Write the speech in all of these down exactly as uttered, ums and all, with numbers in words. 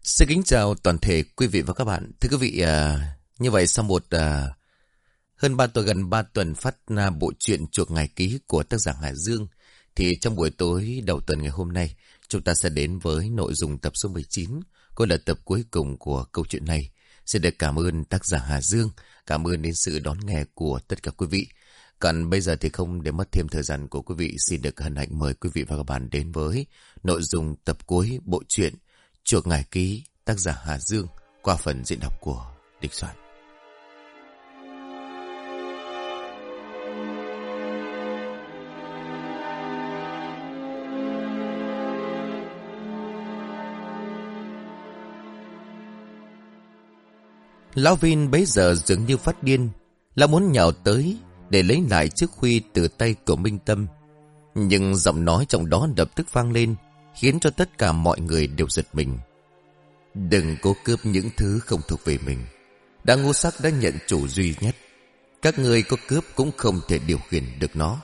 Xin kính chào toàn thể quý vị và các bạn. Thưa quý vị, à, như vậy sau một à, hơn ba tuần gần ba tuần phát à, bộ truyện Chuộc Ngải Ký của tác giả Hải Dương, thì trong buổi tối đầu tuần ngày hôm nay chúng ta sẽ đến với nội dung tập số mười chín, cũng là tập cuối cùng của câu chuyện này. Xin được cảm ơn tác giả Hải Dương, cảm ơn đến sự đón nghe của tất cả quý vị. Còn bây giờ thì không để mất thêm thời gian của quý vị, xin được hân hạnh mời quý vị và các bạn đến với nội dung tập cuối bộ truyện Chuộc Ngải Ký, tác giả Hà Dương, qua phần diễn đọc của Địch Soạn. Lão Vin bấy giờ dường như phát điên, là muốn nhào tới để lấy lại chiếc khuy từ tay của Minh Tâm. Nhưng giọng nói trong đó lập tức vang lên, khiến cho tất cả mọi người đều giật mình. Đừng cố cướp những thứ không thuộc về mình. Đã Ngũ Sắc đã nhận chủ duy nhất. Các ngươi có cướp cũng không thể điều khiển được nó.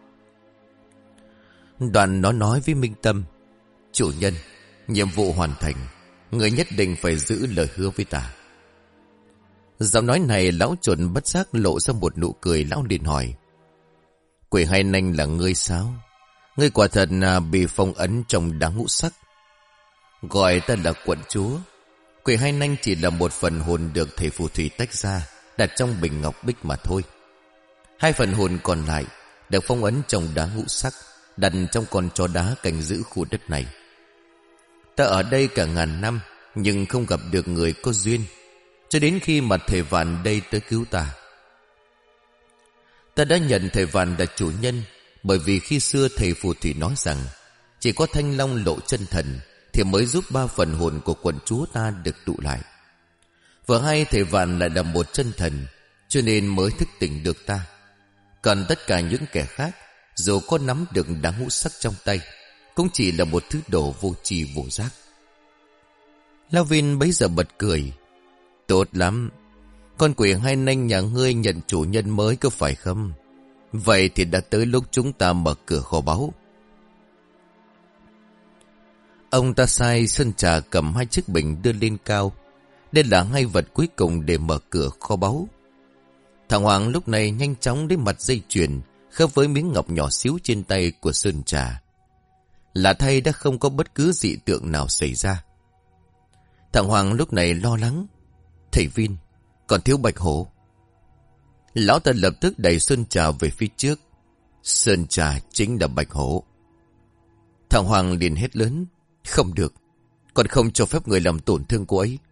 Đoạn nó nói với Minh Tâm: chủ nhân, nhiệm vụ hoàn thành, người nhất định phải giữ lời hứa với ta. Giọng nói này lão chuẩn bất giác lộ ra một nụ cười. Lão liền hỏi: Quỷ Hai Nanh là ngươi sao? Ngươi quả thật là bị phong ấn trong đá Ngũ Sắc. Gọi ta là quận chúa. Quỷ Hai Nanh chỉ là một phần hồn được thầy phù thủy tách ra, đặt trong bình ngọc bích mà thôi. Hai phần hồn còn lại được phong ấn trong đá Ngũ Sắc, đặt trong con chó đá canh giữ khu đất này. Ta ở đây cả ngàn năm, nhưng không gặp được người có duyên, cho đến khi mà thầy Vạn đây tới cứu ta. Ta đã nhận thầy Vạn là chủ nhân, bởi vì khi xưa thầy phù thủy nói rằng chỉ có Thanh Long lộ chân thần thì mới giúp ba phần hồn của quận chúa ta được tụ lại. Vừa hay thầy Vạn lại là một chân thần, cho nên mới thức tỉnh được ta. Còn tất cả những kẻ khác, dù có nắm được đá Ngũ Sắc trong tay, cũng chỉ là một thứ đồ vô tri vô giác. Lão Vin bấy giờ bật cười: tốt lắm, con Quỷ Hai Nanh nhà ngươi nhận chủ nhân mới có phải không? Vậy thì đã tới lúc chúng ta mở cửa kho báu. Ông ta sai Sơn Trà cầm hai chiếc bình đưa lên cao. Đây là hai vật cuối cùng để mở cửa kho báu. Thằng Hoàng lúc này nhanh chóng đến mặt dây chuyền khớp với miếng ngọc nhỏ xíu trên tay của Sơn Trà. Lạ thay đã không có bất cứ dị tượng nào xảy ra. Thằng Hoàng lúc này lo lắng: thầy Vin, còn thiếu Bạch Hổ. Lão ta lập tức đẩy Sơn Trà về phía trước. Sơn Trà chính là Bạch Hổ. Thằng Hoàng liền hét lớn: không được, còn không cho phép người làm tổn thương cô ấy.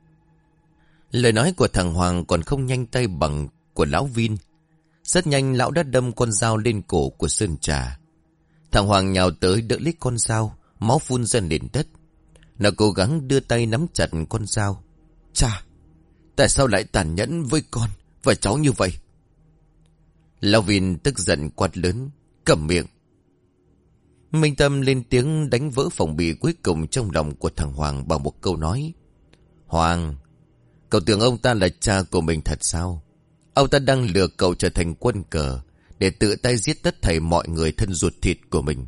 Lời nói của thằng Hoàng còn không nhanh tay bằng của lão Vin. Rất nhanh lão đã đâm con dao lên cổ của Sơn Trà. Thằng Hoàng nhào tới đỡ lấy con dao, máu phun ra nền đất. Nó cố gắng đưa tay nắm chặt con dao. Cha, tại sao lại tàn nhẫn với con và cháu như vậy? Lão Vin tức giận quát lớn: câm miệng. Minh Tâm lên tiếng đánh vỡ phòng bị cuối cùng trong lòng của thằng Hoàng bằng một câu nói: Hoàng, cậu tưởng ông ta là cha của mình thật sao? Ông ta đang lừa cậu trở thành quân cờ để tự tay giết tất thảy mọi người thân ruột thịt của mình.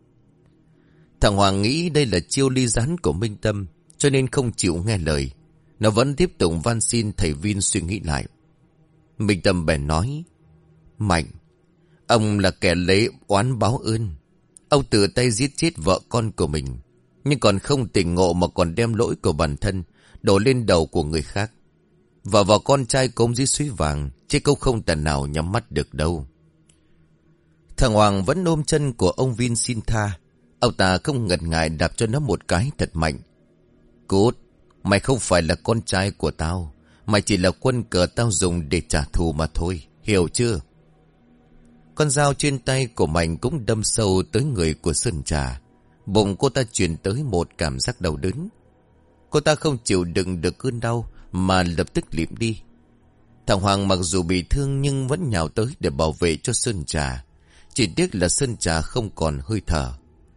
Thằng Hoàng nghĩ đây là chiêu ly gián của Minh Tâm, cho nên không chịu nghe lời. Nó vẫn tiếp tục van xin thầy Vin suy nghĩ lại. Minh Tâm bèn nói: Mạnh, ông là kẻ lấy oán báo ơn. Ông tự tay giết chết vợ con của mình, nhưng còn không tỉnh ngộ mà còn đem lỗi của bản thân đổ lên đầu của người khác. Và vào con trai cống dưới suối vàng, chứ câu không thể nào nhắm mắt được đâu. Thằng Hoàng vẫn ôm chân của ông Vin xin tha. Ông ta không ngần ngại đạp cho nó một cái thật mạnh. Cút, mày không phải là con trai của tao, mày chỉ là quân cờ tao dùng để trả thù mà thôi, hiểu chưa? Con dao trên tay của Mạnh cũng đâm sâu tới người của Sơn Trà. Bụng cô ta truyền tới một cảm giác đau đớn. Cô ta không chịu đựng được cơn đau mà lập tức liệm đi. Thằng Hoàng mặc dù bị thương nhưng vẫn nhào tới để bảo vệ cho Sơn Trà. Chỉ tiếc là Sơn Trà không còn hơi thở.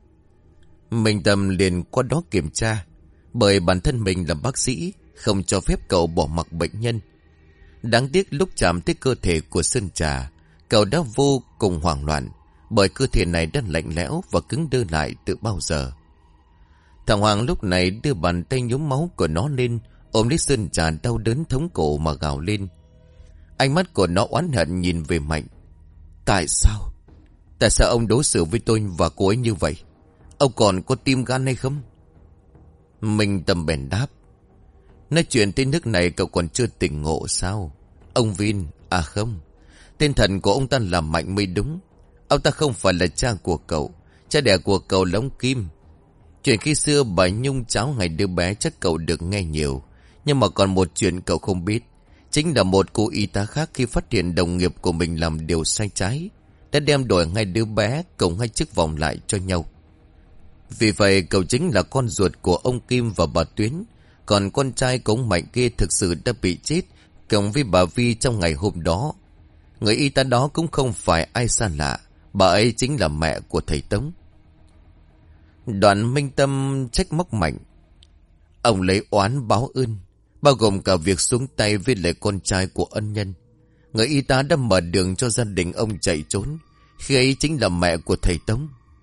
Minh Tâm liền qua đó kiểm tra, bởi bản thân mình là bác sĩ, không cho phép cậu bỏ mặc bệnh nhân. Đáng tiếc lúc chạm tới cơ thể của Sơn Trà, cậu đã vô cùng hoảng loạn, bởi cơ thể này đã lạnh lẽo và cứng đơ lại từ bao giờ. Thằng Hoàng lúc này đưa bàn tay nhuốm máu của nó lên, ôm lấy Sơn Trà đau đớn thống cổ mà gào lên. Ánh mắt của nó oán hận nhìn về Mạnh. Tại sao? Tại sao ông đối xử với tôi và cô ấy như vậy? Ông còn có tim gan hay không? Minh Tâm bèn đáp. Nói chuyện tới nước này cậu còn chưa tỉnh ngộ sao? Ông Vin, à không, tên thần của ông ta là Mạnh mới đúng. Ông ta không phải là cha của cậu. Cha đẻ của cậu là ông Kim. Chuyện khi xưa bà Nhung cháu ngày đứa bé chắc cậu được nghe nhiều. Nhưng mà còn một chuyện cậu không biết. Chính là một cô y tá khác khi phát hiện đồng nghiệp của mình làm điều sai trái, đã đem đổi ngay đứa bé cùng hai chiếc vòng lại cho nhau. Vì vậy cậu chính là con ruột của ông Kim và bà Tuyến. Còn con trai của ông Mạnh kia thực sự đã bị chết cộng với bà Vi trong ngày hôm đó. Người y tá đó cũng không phải ai xa lạ. Bà ấy chính là mẹ của thầy Tống. Đoạn Minh Tâm trách móc Mạnh. Ông lấy oán báo ơn, bao gồm cả việc xuống tay với lại con trai của ân nhân. Người y tá đã mở đường cho gia đình ông chạy trốn, khi ấy chính là mẹ của thầy Tống.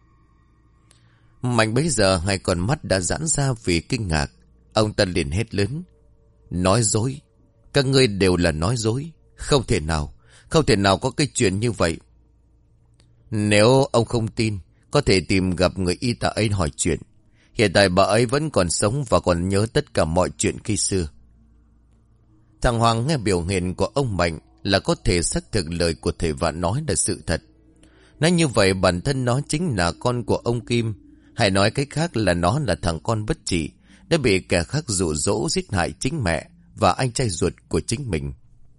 Mạnh bấy giờ hai con mắt đã giãn ra vì kinh ngạc. Ông ta liền hét lớn. Nói dối. Các ngươi đều là nói dối. Không thể nào. Không thể nào có cái chuyện như vậy. Nếu ông không tin, có thể tìm gặp người y tá ấy hỏi chuyện. Hiện tại bà ấy vẫn còn sống và còn nhớ tất cả mọi chuyện khi xưa. Thằng Hoàng nghe biểu hiện của ông Mạnh là có thể xác thực lời của thầy Vạn nói là sự thật. Nói như vậy bản thân nó chính là con của ông Kim. Hay nói cách khác là nó là thằng con bất trị, đã bị kẻ khác dụ dỗ giết hại chính mẹ và anh trai ruột của chính mình.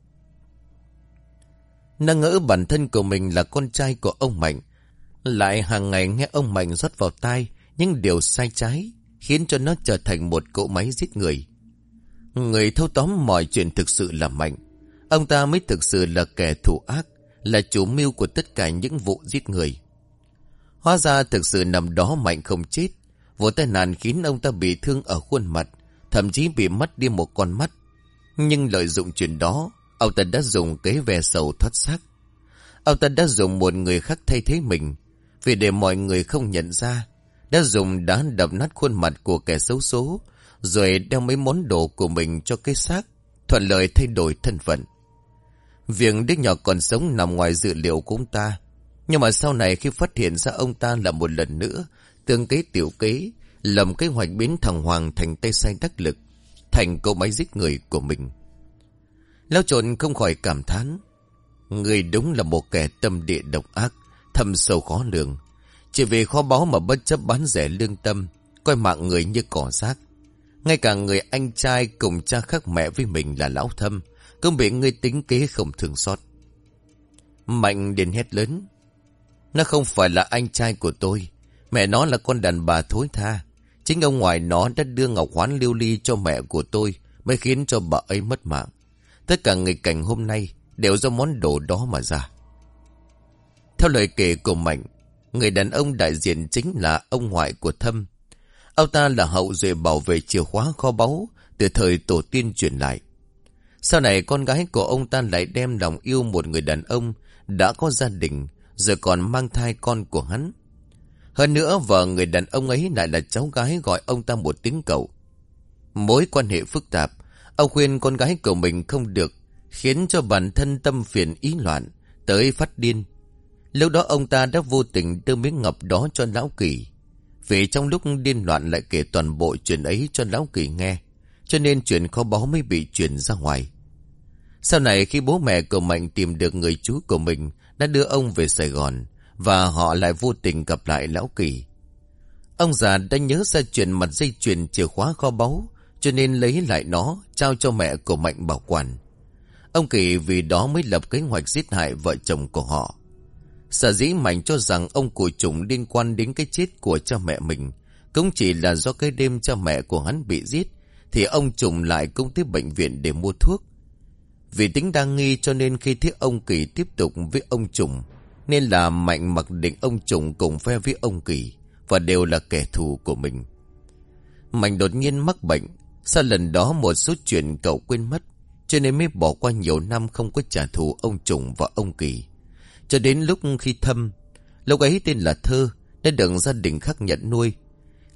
Nó ngỡ bản thân của mình là con trai của ông Mạnh, lại hàng ngày nghe ông Mạnh rót vào tai những điều sai trái, khiến cho nó trở thành một cỗ máy giết người. Người thâu tóm mọi chuyện thực sự là Mạnh. Ông ta mới thực sự là kẻ thù ác, là chủ mưu của tất cả những vụ giết người. Hóa ra thực sự nằm đó Mạnh không chết. Vụ tai nạn khiến ông ta bị thương ở khuôn mặt, thậm chí bị mất đi một con mắt. Nhưng lợi dụng chuyện đó, ông ta đã dùng kế ve sầu thoát xác. Ông ta đã dùng một người khác thay thế mình, vì để mọi người không nhận ra, đã dùng đá đập nát khuôn mặt của kẻ xấu số, rồi đeo mấy món đồ của mình cho cái xác, thuận lợi thay đổi thân phận. Việc đứa nhỏ còn sống nằm ngoài dự liệu của ông ta. Nhưng mà sau này khi phát hiện ra ông ta là một lần nữa tương kế tiểu kế, lầm kế hoạch biến thằng Hoàng thành tay sai đắc lực, thành cỗ máy giết người của mình. Lão Trộn không khỏi cảm thán. Người đúng là một kẻ tâm địa độc ác, thâm sâu khó lường. Chỉ vì kho báu mà bất chấp bán rẻ lương tâm, coi mạng người như cỏ rác. Ngay cả người anh trai cùng cha khác mẹ với mình là Lão Thâm cũng bị ngươi tính kế không thương xót. Mạnh liền hét lớn. Nó không phải là anh trai của tôi. Mẹ nó là con đàn bà thối tha. Chính ông ngoại nó đã đưa ngọc hoán lưu ly cho mẹ của tôi, mới khiến cho bà ấy mất mạng. Tất cả nghịch cảnh hôm nay đều do món đồ đó mà ra. Theo lời kể của Mạnh, người đàn ông đại diện chính là ông ngoại của Thâm. Ông ta là hậu duệ bảo vệ chìa khóa kho báu từ thời tổ tiên truyền lại. Sau này con gái của ông ta lại đem lòng yêu một người đàn ông đã có gia đình, rồi còn mang thai con của hắn. Hơn nữa vợ người đàn ông ấy lại là cháu gái gọi ông ta một tiếng cậu. Mối quan hệ phức tạp, ông khuyên con gái của mình không được, khiến cho bản thân tâm phiền ý loạn, tới phát điên. Lúc đó ông ta đã vô tình đưa miếng ngọc đó cho Lão Kỳ. Vì trong lúc điên loạn lại kể toàn bộ chuyện ấy cho Lão Kỳ nghe, cho nên chuyện kho báu mới bị truyền ra ngoài. Sau này khi bố mẹ của Mạnh tìm được người chú của mình đã đưa ông về Sài Gòn, và họ lại vô tình gặp lại Lão Kỳ. Ông già đã nhớ ra chuyện mặt dây chuyền chìa khóa kho báu, cho nên lấy lại nó trao cho mẹ của Mạnh bảo quản. Ông Kỳ vì đó mới lập kế hoạch giết hại vợ chồng của họ. Sở dĩ Mạnh cho rằng ông cụ Trùng liên quan đến cái chết của cha mẹ mình cũng chỉ là do cái đêm cha mẹ của hắn bị giết, thì ông Trùng lại cũng tới bệnh viện để mua thuốc. Vì tính đa nghi cho nên khi thấy ông Kỳ tiếp tục với ông Trùng, nên là Mạnh mặc định ông Trùng cùng phe với ông Kỳ và đều là kẻ thù của mình. Mạnh đột nhiên mắc bệnh, sau lần đó một số chuyện cậu quên mất, cho nên mới bỏ qua nhiều năm không có trả thù ông Trùng và ông Kỳ. Cho đến lúc khi Thâm, lúc ấy tên là Thơ, đã được gia đình khác nhận nuôi.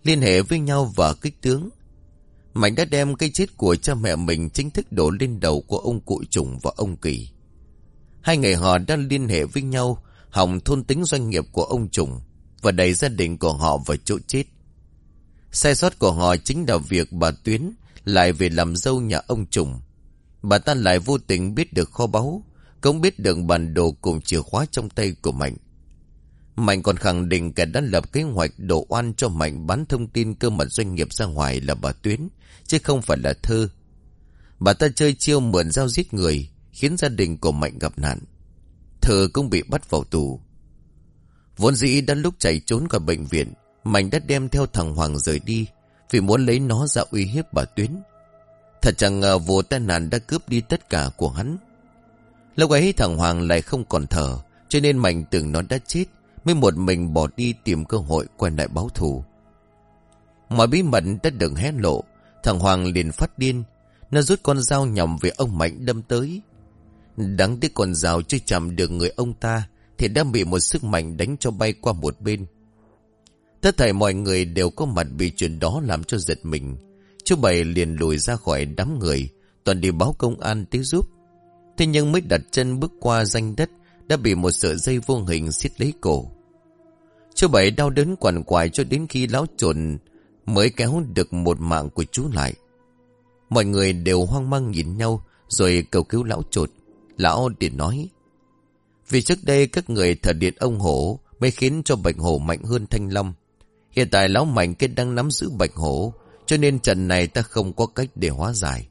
liên hệ với nhau và kích tướng. Mạnh đã đem cái chết của cha mẹ mình chính thức đổ lên đầu của ông cụ Trùng và ông Kỳ. Hai người họ đã liên hệ với nhau, hòng thôn tính doanh nghiệp của ông Trùng và đẩy gia đình của họ vào chỗ chết. Sai sót của họ chính là việc bà Tuyến lại về làm dâu nhà ông Trùng. Bà ta lại vô tình biết được kho báu, cũng biết được bản đồ cùng chìa khóa trong tay của Mạnh. Mạnh còn khẳng định kẻ đã lập kế hoạch đổ oan cho Mạnh bán thông tin cơ mật doanh nghiệp ra ngoài là bà Tuyến, chứ không phải là Thơ. Bà ta chơi chiêu mượn dao giết người, khiến gia đình của Mạnh gặp nạn. Thơ cũng bị bắt vào tù. Vốn dĩ đã lúc chạy trốn khỏi bệnh viện, Mạnh đã đem theo thằng Hoàng rời đi, vì muốn lấy nó ra uy hiếp bà Tuyến. Thật chẳng ngờ vụ tai nạn đã cướp đi tất cả của hắn. Lúc ấy thằng Hoàng lại không còn thở, cho nên Mạnh tưởng nó đã chết, mới một mình bỏ đi tìm cơ hội quay lại báo thù. Mọi bí mật đã được hé lộ, thằng Hoàng liền phát điên. Nó rút con dao nhằm về ông Mạnh đâm tới. Đáng tiếc con dao chưa chạm được người ông ta, thì đã bị một sức mạnh đánh cho bay qua một bên. Tất thảy mọi người đều có mặt bị chuyện đó làm cho giật mình. Chú Bảy liền lùi ra khỏi đám người, toàn đi báo công an tới giúp. Thế nhưng mới đặt chân bước qua ranh đất, đã bị một sợi dây vô hình siết lấy cổ. Chú Bảy đau đớn quằn quại cho đến khi lão Trồn mới kéo được một mạng của chú lại. Mọi người đều hoang mang nhìn nhau, rồi cầu cứu lão Trột. Lão liền nói: vì trước đây các người thờ điện ông Hổ mới khiến cho Bạch Hổ mạnh hơn Thanh Long. Hiện tại lão Mạnh kết đang nắm giữ Bạch Hổ, cho nên trận này ta không có cách để hóa giải.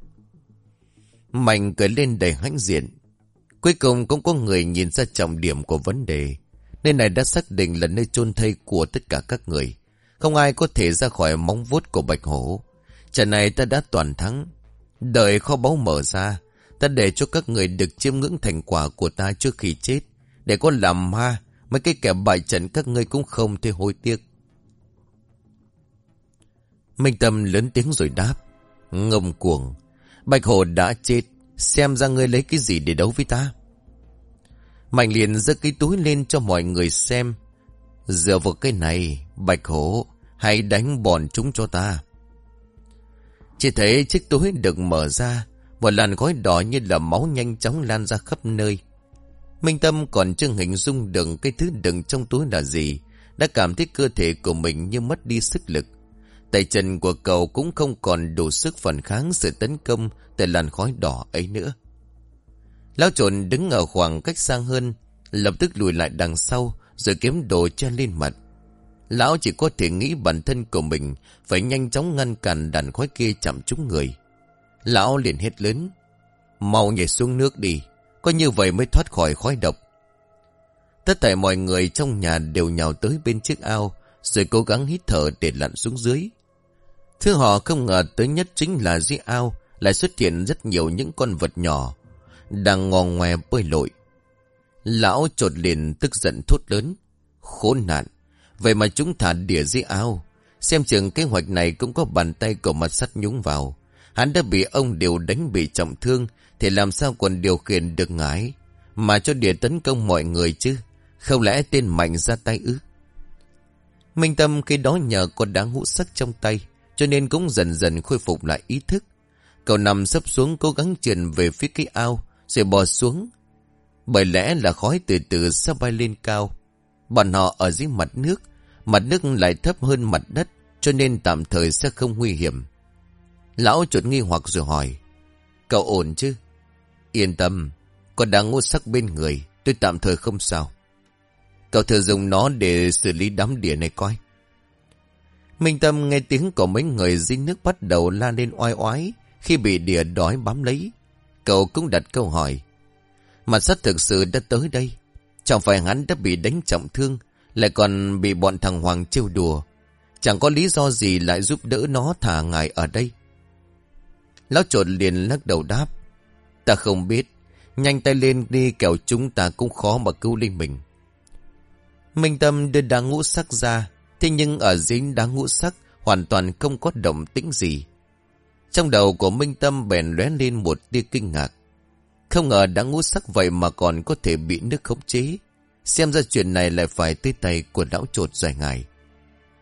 Mạnh cười lên đầy hãnh diện. Cuối cùng cũng có người nhìn ra trọng điểm của vấn đề. Nơi này đã xác định là nơi chôn thây của tất cả các người. Không ai có thể ra khỏi móng vuốt của Bạch Hổ. Trận này ta đã toàn thắng. Đợi kho báu mở ra, ta để cho các người được chiêm ngưỡng thành quả của ta trước khi chết. Để có làm ma, mấy cái kẻ bại trận các ngươi cũng không thể hối tiếc. Minh Tâm lớn tiếng rồi đáp: ngông cuồng, Bạch Hổ đã chết, xem ra ngươi lấy cái gì để đấu với ta. Mạnh liền giơ cái túi lên cho mọi người xem. Dựa vào cái này, Bạch Hổ, hãy đánh bọn chúng cho ta. Chỉ thấy chiếc túi được mở ra, một làn khói đỏ như là máu nhanh chóng lan ra khắp nơi. Minh Tâm còn chưa hình dung được cái thứ đựng trong túi là gì, đã cảm thấy cơ thể của mình như mất đi sức lực. Tay chân của cậu cũng không còn đủ sức phản kháng sự tấn công từ làn khói đỏ ấy nữa. Lão Trồn đứng ở khoảng cách xa hơn, lập tức lùi lại đằng sau, rồi kiếm đồ che lên mặt. Lão chỉ có thể nghĩ bản thân của mình phải nhanh chóng ngăn cản đàn khói kia chạm trúng người. Lão liền hét lớn: mau nhảy xuống nước đi, có như vậy mới thoát khỏi khói độc. Tất cả mọi người trong nhà đều nhào tới bên chiếc ao, rồi cố gắng hít thở để lặn xuống dưới. Thứ họ không ngờ tới nhất chính là dưới ao lại xuất hiện rất nhiều những con vật nhỏ đang ngò ngoe bơi lội. Lão Chột liền tức giận thốt lớn: khốn nạn, vậy mà chúng thả đỉa dưới ao. Xem chừng kế hoạch này cũng có bàn tay của Mặt Sắt nhúng vào. Hắn đã bị ông Điều đánh bị trọng thương, thì làm sao còn điều khiển được ngải mà cho đỉa tấn công mọi người chứ? Không lẽ tên Mạnh ra tay ư? Minh Tâm khi đó nhờ có đá ngũ sắc trong tay, cho nên cũng dần dần khôi phục lại ý thức. Cậu nằm sấp xuống cố gắng trườn về phía cái ao, rồi bò xuống. Bởi lẽ là khói từ từ sẽ bay lên cao. Bọn họ ở dưới mặt nước, mặt nước lại thấp hơn mặt đất, cho nên tạm thời sẽ không nguy hiểm. Lão Chuột nghi hoặc rồi hỏi: cậu ổn chứ? Yên tâm, có đá ngũ sắc bên người, tôi tạm thời không sao. Cậu thử dùng nó để xử lý đám đỉa này coi. Minh Tâm nghe tiếng của mấy người dưới nước bắt đầu la lên oai oái khi bị đỉa đói bám lấy. Cậu cũng đặt câu hỏi: Mặt Sắt thực sự đã tới đây? Chẳng phải hắn đã bị đánh trọng thương, lại còn bị bọn thằng Hoàng trêu đùa? Chẳng có lý do gì lại giúp đỡ nó thả ngài ở đây? Lão Chột liền lắc đầu đáp: ta không biết, nhanh tay lên đi, kẻo chúng ta cũng khó mà cứu linh mình. Minh Tâm đưa đá ngũ sắc ra, thế nhưng ở dưới đá ngũ sắc hoàn toàn không có động tĩnh gì. Trong đầu của Minh Tâm bèn lóe lên một tia kinh ngạc. Không ngờ đá ngũ sắc vậy mà còn có thể bị nước khống chế. Xem ra chuyện này lại phải tới tay của lão Chột dài ngày.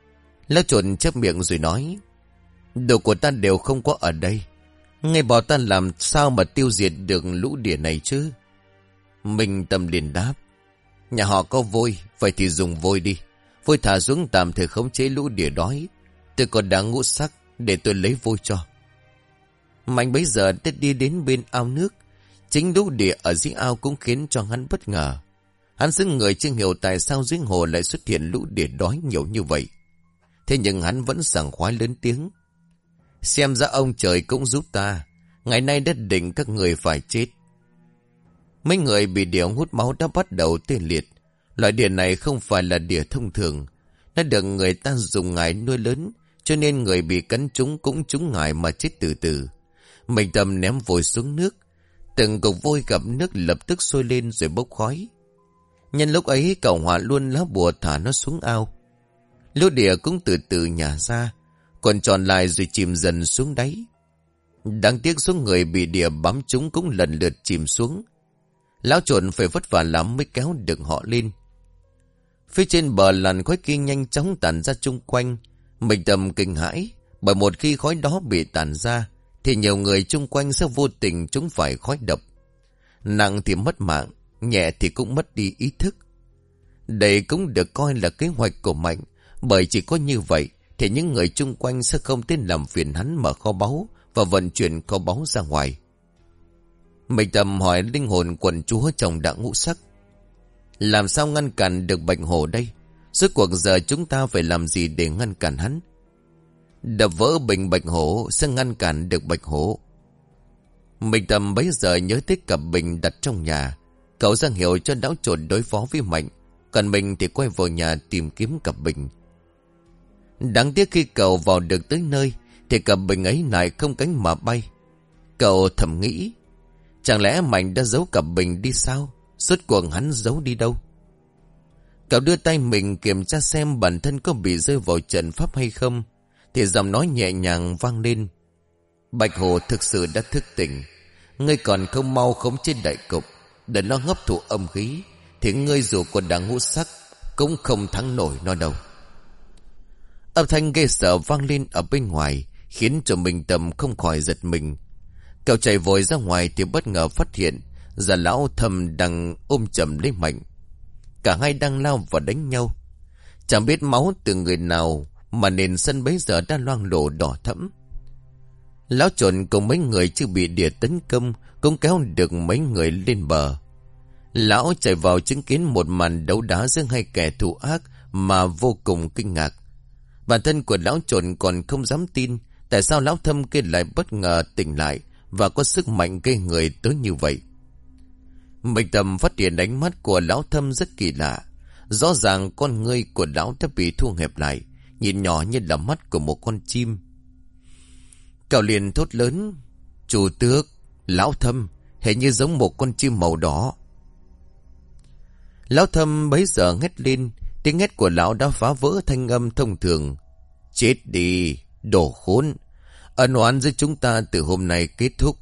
Lão trộn chép miệng rồi nói: Đồ của ta đều không có ở đây. Ngay bảo ta làm sao mà tiêu diệt được lũ đỉa này chứ? Minh Tâm liền đáp: Nhà họ có vôi, vậy thì dùng vôi đi. Vôi thả xuống tạm thời khống chế lũ đỉa đói. Tôi còn đáng ngũ sắc, để tôi lấy vôi cho. Mạnh bấy giờ đã đi đến bên ao nước. Chính lũ đỉa ở dưới ao cũng khiến cho hắn bất ngờ. Hắn xứng người chưa hiểu tại sao dưới hồ lại xuất hiện lũ đỉa đói nhiều như vậy. Thế nhưng hắn vẫn sảng khoái lớn tiếng: Xem ra ông trời cũng giúp ta. Ngày nay đất định các người phải chết. Mấy người bị đỉa hút máu đã bắt đầu tê liệt. Loại đỉa này không phải là đỉa thông thường. Nó được người ta dùng ngải nuôi lớn, cho nên người bị cắn trúng cũng trúng ngải mà chết từ từ. Minh Tâm ném vôi xuống nước. Từng cục vôi gặp nước lập tức sôi lên rồi bốc khói. Nhân lúc ấy cậu Họa luôn lá bùa thả nó xuống ao. Lũ đỉa cũng từ từ nhả ra, còn tròn lại rồi chìm dần xuống đáy. Đáng tiếc số người bị đỉa bám chúng cũng lần lượt chìm xuống. Lão trộn phải vất vả lắm mới kéo được họ lên. Phía trên bờ làn khói kia nhanh chóng tản ra chung quanh. Minh Tâm kinh hãi, bởi một khi khói đó bị tản ra thì nhiều người chung quanh sẽ vô tình chúng phải khói độc. Nặng thì mất mạng, nhẹ thì cũng mất đi ý thức. Đây cũng được coi là kế hoạch của Mạnh, bởi chỉ có như vậy thì những người chung quanh sẽ không tên làm phiền hắn mở kho báu và vận chuyển kho báu ra ngoài. Minh Tâm hỏi linh hồn quần chúa trong Đạo Ngũ Sắc: Làm sao ngăn cản được Bạch Hổ đây? Rốt cuộc giờ chúng ta phải làm gì để ngăn cản hắn? Đập vỡ bình Bạch Hổ sẽ ngăn cản được Bạch Hổ. Minh Tâm bấy giờ nhớ tới cặp bình đặt trong nhà. Cậu ra hiệu cho lão trộn đối phó với Mạnh, còn mình thì quay vào nhà tìm kiếm cặp bình. Đáng tiếc khi cậu vào được tới nơi thì cặp bình ấy lại không cánh mà bay. Cậu thầm nghĩ, chẳng lẽ Mạnh đã giấu cặp bình đi sao? Rốt cuộc hắn giấu đi đâu? Cậu đưa tay mình kiểm tra xem bản thân có bị rơi vào trận pháp hay không, thì giọng nói nhẹ nhàng vang lên: Bạch Hổ thực sự đã thức tỉnh. Ngươi còn không mau khống chế đại cục để nó hấp thụ âm khí, thì ngươi dù còn Đạo Ngũ Sắc cũng không thắng nổi nó đâu. Âm thanh ghê sợ vang lên ở bên ngoài, khiến cho Minh Tâm không khỏi giật mình. Cậu chạy vội ra ngoài thì bất ngờ phát hiện Già Lão Thâm đang ôm chầm lấy Mạnh. Cả hai đang lao vào đánh nhau. Chẳng biết máu từ người nào mà nền sân bấy giờ đã loang lổ đỏ thẫm. Lão trộn cùng mấy người chưa bị đỉa tấn công cũng kéo được mấy người lên bờ. Lão chạy vào chứng kiến một màn đấu đá giữa hai kẻ thù ác mà vô cùng kinh ngạc. Bản thân của lão trộn còn không dám tin tại sao Lão Thâm kia lại bất ngờ tỉnh lại và có sức mạnh gây người tới như vậy. Minh Tâm phát hiện ánh mắt của Lão Thâm rất kỳ lạ. Rõ ràng con ngươi của lão đã bị thu hẹp lại, nhìn nhỏ như là mắt của một con chim. Cậu liền thốt lớn: Chủ tước, Lão Thâm hình như giống một con chim màu đỏ. Lão Thâm bấy giờ hét lên. Tiếng hét của lão đã phá vỡ thanh âm thông thường. Chết đi, đồ khốn! Ân oán giữa chúng ta từ hôm nay kết thúc.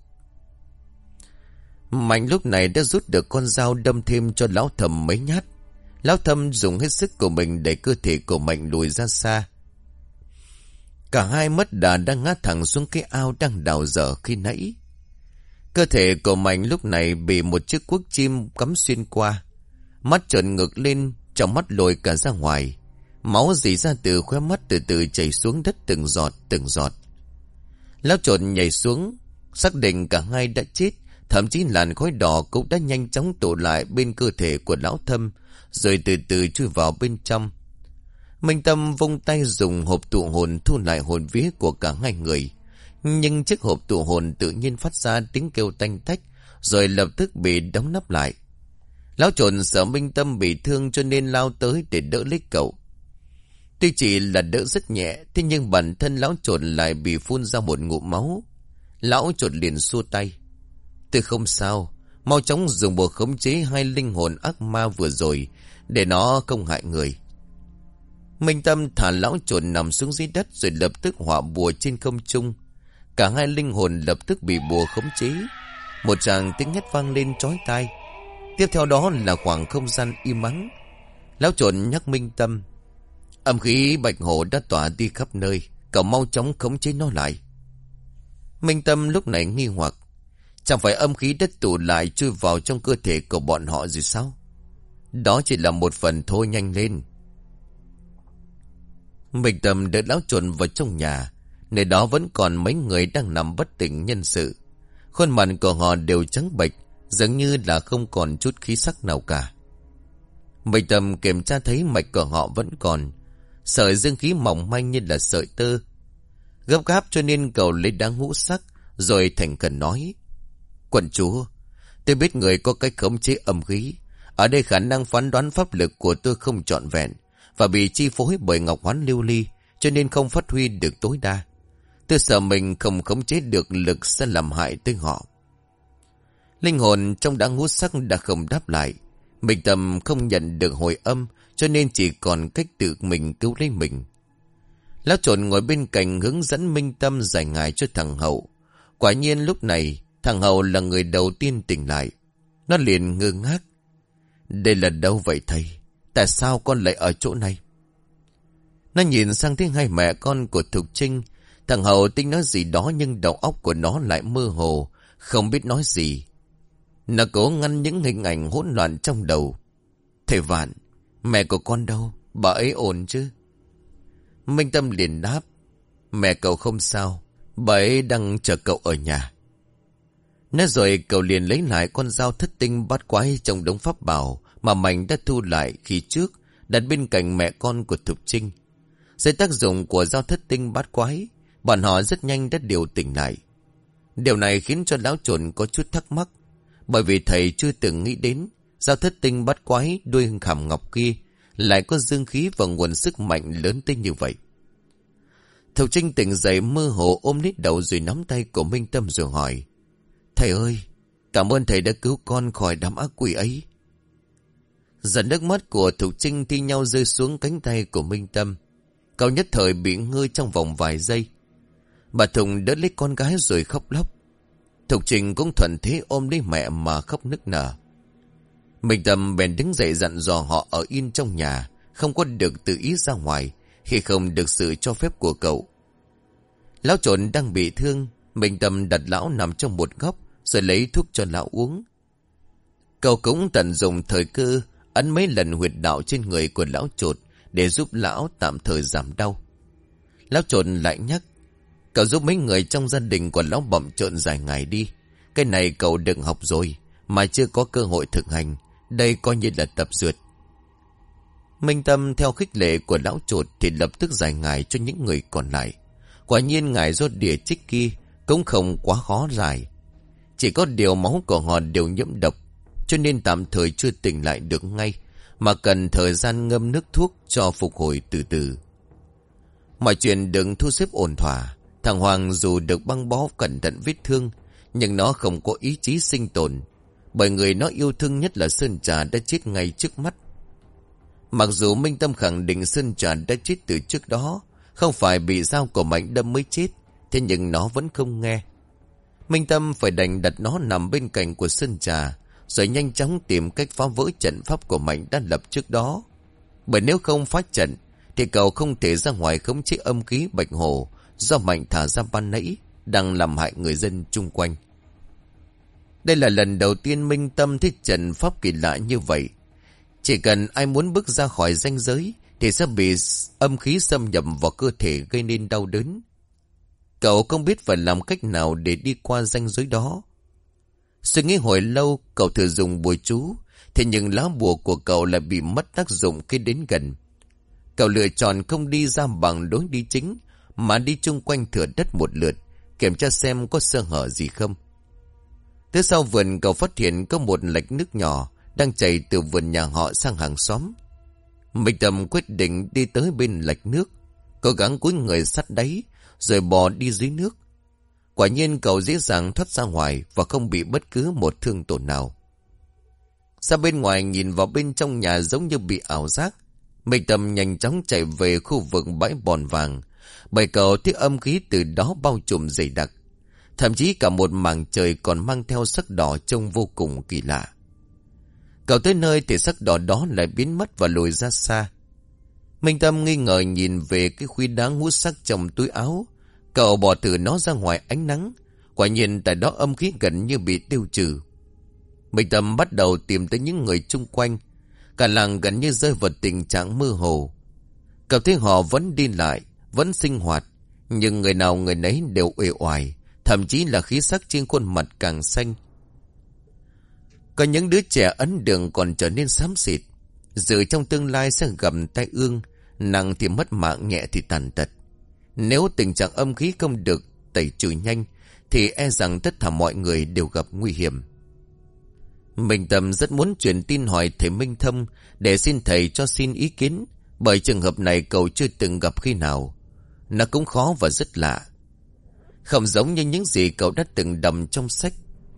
Mạnh lúc này đã rút được con dao đâm thêm cho Lão Thâm mấy nhát. Lão Thâm dùng hết sức của mình để cơ thể của Mạnh lùi ra xa. Cả hai mất đà đang ngã thẳng xuống cái ao đang đào dở khi nãy. Cơ thể của Mạnh lúc này bị một chiếc cuốc chim cắm xuyên qua. Mắt trợn ngược lên, trong mắt lồi cả ra ngoài. Máu rỉ ra từ khóe mắt từ từ chảy xuống đất từng giọt từng giọt. Lão trộn nhảy xuống, xác định cả hai đã chết. Thậm chí làn khói đỏ cũng đã nhanh chóng tụ lại bên cơ thể của Lão Thâm, rồi từ từ chui vào bên trong. Minh Tâm vung tay dùng hộp tụ hồn thu lại hồn vía của cả hai người. Nhưng chiếc hộp tụ hồn tự nhiên phát ra tiếng kêu tanh tách, rồi lập tức bị đóng nắp lại. Lão trộn sợ Minh Tâm bị thương cho nên lao tới để đỡ lấy cậu. Tuy chỉ là đỡ rất nhẹ, thế nhưng bản thân lão trộn lại bị phun ra một ngụm máu. Lão trộn liền xua tay: Tôi không sao, mau chóng dùng bùa khống chế hai linh hồn ác ma vừa rồi, để nó không hại người. Minh Tâm thả lão trộn nằm xuống dưới đất rồi lập tức họa bùa trên không trung. Cả hai linh hồn lập tức bị bùa khống chế. Một tràng tiếng hét vang lên chói tai. Tiếp theo đó là khoảng không gian im ắng. Lão trộn nhắc Minh Tâm: Âm khí bạch hổ đã tỏa đi khắp nơi, cậu mau chóng khống chế nó lại. Minh Tâm lúc này nghi hoặc. Chẳng phải âm khí đất tụ lại chui vào trong cơ thể của bọn họ rồi sao? Đó chỉ là một phần thôi, nhanh lên. Minh Tâm đỡ lão chuồn vào trong nhà. Nơi đó vẫn còn mấy người đang nằm bất tỉnh nhân sự. Khuôn mặt của họ đều trắng bệch, giống như là không còn chút khí sắc nào cả. Minh Tâm kiểm tra thấy mạch của họ vẫn còn, sợi dương khí mỏng manh như là sợi tơ. Gấp gáp cho nên cậu lấy đá ngũ sắc, rồi thành khẩn nói: Quận chúa, tôi biết người có cách khống chế âm khí. Ở đây khả năng phán đoán pháp lực của tôi không trọn vẹn, và bị chi phối bởi ngọc hoán lưu ly, cho nên không phát huy được tối đa. Tôi sợ mình không khống chế được lực sẽ làm hại tới họ. Linh hồn trong đá ngũ sắc đã không đáp lại. Minh Tâm không nhận được hồi âm, cho nên chỉ còn cách tự mình cứu lấy mình. Lão Trộn ngồi bên cạnh hướng dẫn Minh Tâm giải ngài cho thằng Hậu. Quả nhiên lúc này thằng Hậu là người đầu tiên tỉnh lại. Nó liền ngơ ngác. Đây là đâu vậy thầy? Tại sao con lại ở chỗ này? Nó nhìn sang thấy hai mẹ con của Thục Trinh. Thằng Hậu tính nói gì đó nhưng đầu óc của nó lại mơ hồ, không biết nói gì. Nó cố ngăn những hình ảnh hỗn loạn trong đầu. Thầy Vạn, mẹ của con đâu? Bà ấy ổn chứ? Minh Tâm liền đáp: Mẹ cậu không sao, bà ấy đang chờ cậu ở nhà. Nói rồi cậu liền lấy lại con dao thất tinh bát quái trong đống pháp bảo mà Mạnh đã thu lại khi trước, đặt bên cạnh mẹ con của Thục Trinh. Dưới tác dụng của dao thất tinh bát quái, bọn họ rất nhanh đã điều tỉnh lại. Điều này khiến cho lão Trộn có chút thắc mắc, bởi vì thầy chưa từng nghĩ đến dao thất tinh bát quái đuôi khảm ngọc kia lại có dương khí và nguồn sức mạnh lớn tới như vậy. Thục Trinh tỉnh dậy mơ hồ ôm lấy đầu rồi nắm tay của Minh Tâm rồi hỏi: Thầy ơi, cảm ơn thầy đã cứu con khỏi đám ác quỷ ấy. Giọt nước mắt của Thục Trinh thi nhau rơi xuống cánh tay của Minh Tâm. Cậu nhất thời bị ngơi trong vòng vài giây. Bà Thùng đỡ lấy con gái rồi khóc lóc. Thục Trinh cũng thuận thế ôm lấy mẹ mà khóc nức nở. Minh Tâm bèn đứng dậy dặn dò họ ở yên trong nhà, không có được tự ý ra ngoài khi không được sự cho phép của cậu. Lão Trộn đang bị thương, Minh Tâm đặt lão nằm trong một góc rồi lấy thuốc cho lão uống. Cậu cũng tận dụng thời cơ ấn mấy lần huyệt đạo trên người của lão Trột để giúp lão tạm thời giảm đau. Lão Trộn lại nhắc: Cậu giúp mấy người trong gia đình của lão bậm trộn dài ngày đi. Cái này cậu đừng học rồi mà chưa có cơ hội thực hành, đây coi như là tập dượt. Minh Tâm theo khích lệ của lão Trột thì lập tức giải ngài cho những người còn lại. Quả nhiên ngài rốt địa trích kia cũng không quá khó giải. Chỉ có điều máu của họ đều nhiễm độc, cho nên tạm thời chưa tỉnh lại được ngay, mà cần thời gian ngâm nước thuốc cho phục hồi từ từ. Mọi chuyện đừng thu xếp ổn thỏa. Thằng Hoàng dù được băng bó cẩn thận vết thương, nhưng nó không có ý chí sinh tồn, bởi người nó yêu thương nhất là Sơn Trà đã chết ngay trước mắt. Mặc dù Minh Tâm khẳng định Sơn Trà đã chết từ trước đó, không phải bị dao của Mạnh đâm mới chết, thế nhưng nó vẫn không nghe. Minh Tâm phải đành đặt nó nằm bên cạnh của Sơn Trà, rồi nhanh chóng tìm cách phá vỡ trận pháp của Mạnh đã lập trước đó. Bởi nếu không phá trận thì cậu không thể ra ngoài khống chế âm khí bạch hổ do Mạnh thả ra ban nãy, đang làm hại người dân chung quanh. Đây là lần đầu tiên Minh Tâm thấy trận pháp kỳ lạ như vậy. Chỉ cần ai muốn bước ra khỏi ranh giới thì sẽ bị âm khí xâm nhập vào cơ thể gây nên đau đớn. Cậu không biết phải làm cách nào để đi qua ranh giới đó. Suy nghĩ hồi lâu, cậu thử dùng bùa chú, thế nhưng lá bùa của cậu lại bị mất tác dụng khi đến gần. Cậu lựa chọn không đi ra bằng lối đi chính, mà đi chung quanh thửa đất một lượt, kiểm tra xem có sơ hở gì không. Tới sau vườn, cậu phát hiện có một lạch nước nhỏ đang chảy từ vườn nhà họ sang hàng xóm. Minh Tâm quyết định đi tới bên lạch nước, cố gắng cúi người sát đáy rồi bò đi dưới nước. Quả nhiên cậu dễ dàng thoát ra ngoài và không bị bất cứ một thương tổn nào. Ra bên ngoài nhìn vào bên trong nhà giống như bị ảo giác. Minh Tâm nhanh chóng chạy về khu vực bãi bòn vàng, bởi cậu thấy âm khí từ đó bao trùm dày đặc. Thậm chí cả một mảng trời còn mang theo sắc đỏ trông vô cùng kỳ lạ. Cậu tới nơi thì sắc đỏ đó lại biến mất và lùi ra xa. Minh Tâm nghi ngờ nhìn về cái khuy đá ngũ sắc trong túi áo. Cậu bỏ thử nó ra ngoài ánh nắng. Quả nhiên tại đó âm khí gần như bị tiêu trừ. Minh Tâm bắt đầu tìm tới những người chung quanh. Cả làng gần như rơi vào tình trạng mơ hồ. Cậu thấy họ vẫn đi lại, vẫn sinh hoạt, nhưng người nào người nấy đều uể oải, thậm chí là khí sắc trên khuôn mặt càng xanh. Có những đứa trẻ ấn đường còn trở nên xám xịt, dự trong tương lai sẽ gặp tai ương, nặng thì mất mạng, nhẹ thì tàn tật. Nếu tình trạng âm khí không được tẩy trừ nhanh, thì e rằng tất cả mọi người đều gặp nguy hiểm. Minh Tâm rất muốn truyền tin hỏi thầy Minh Thông để xin thầy cho xin ý kiến, bởi trường hợp này cậu chưa từng gặp khi nào. Nó cũng khó và rất lạ, không giống như những gì cậu đã từng đọc trong sách.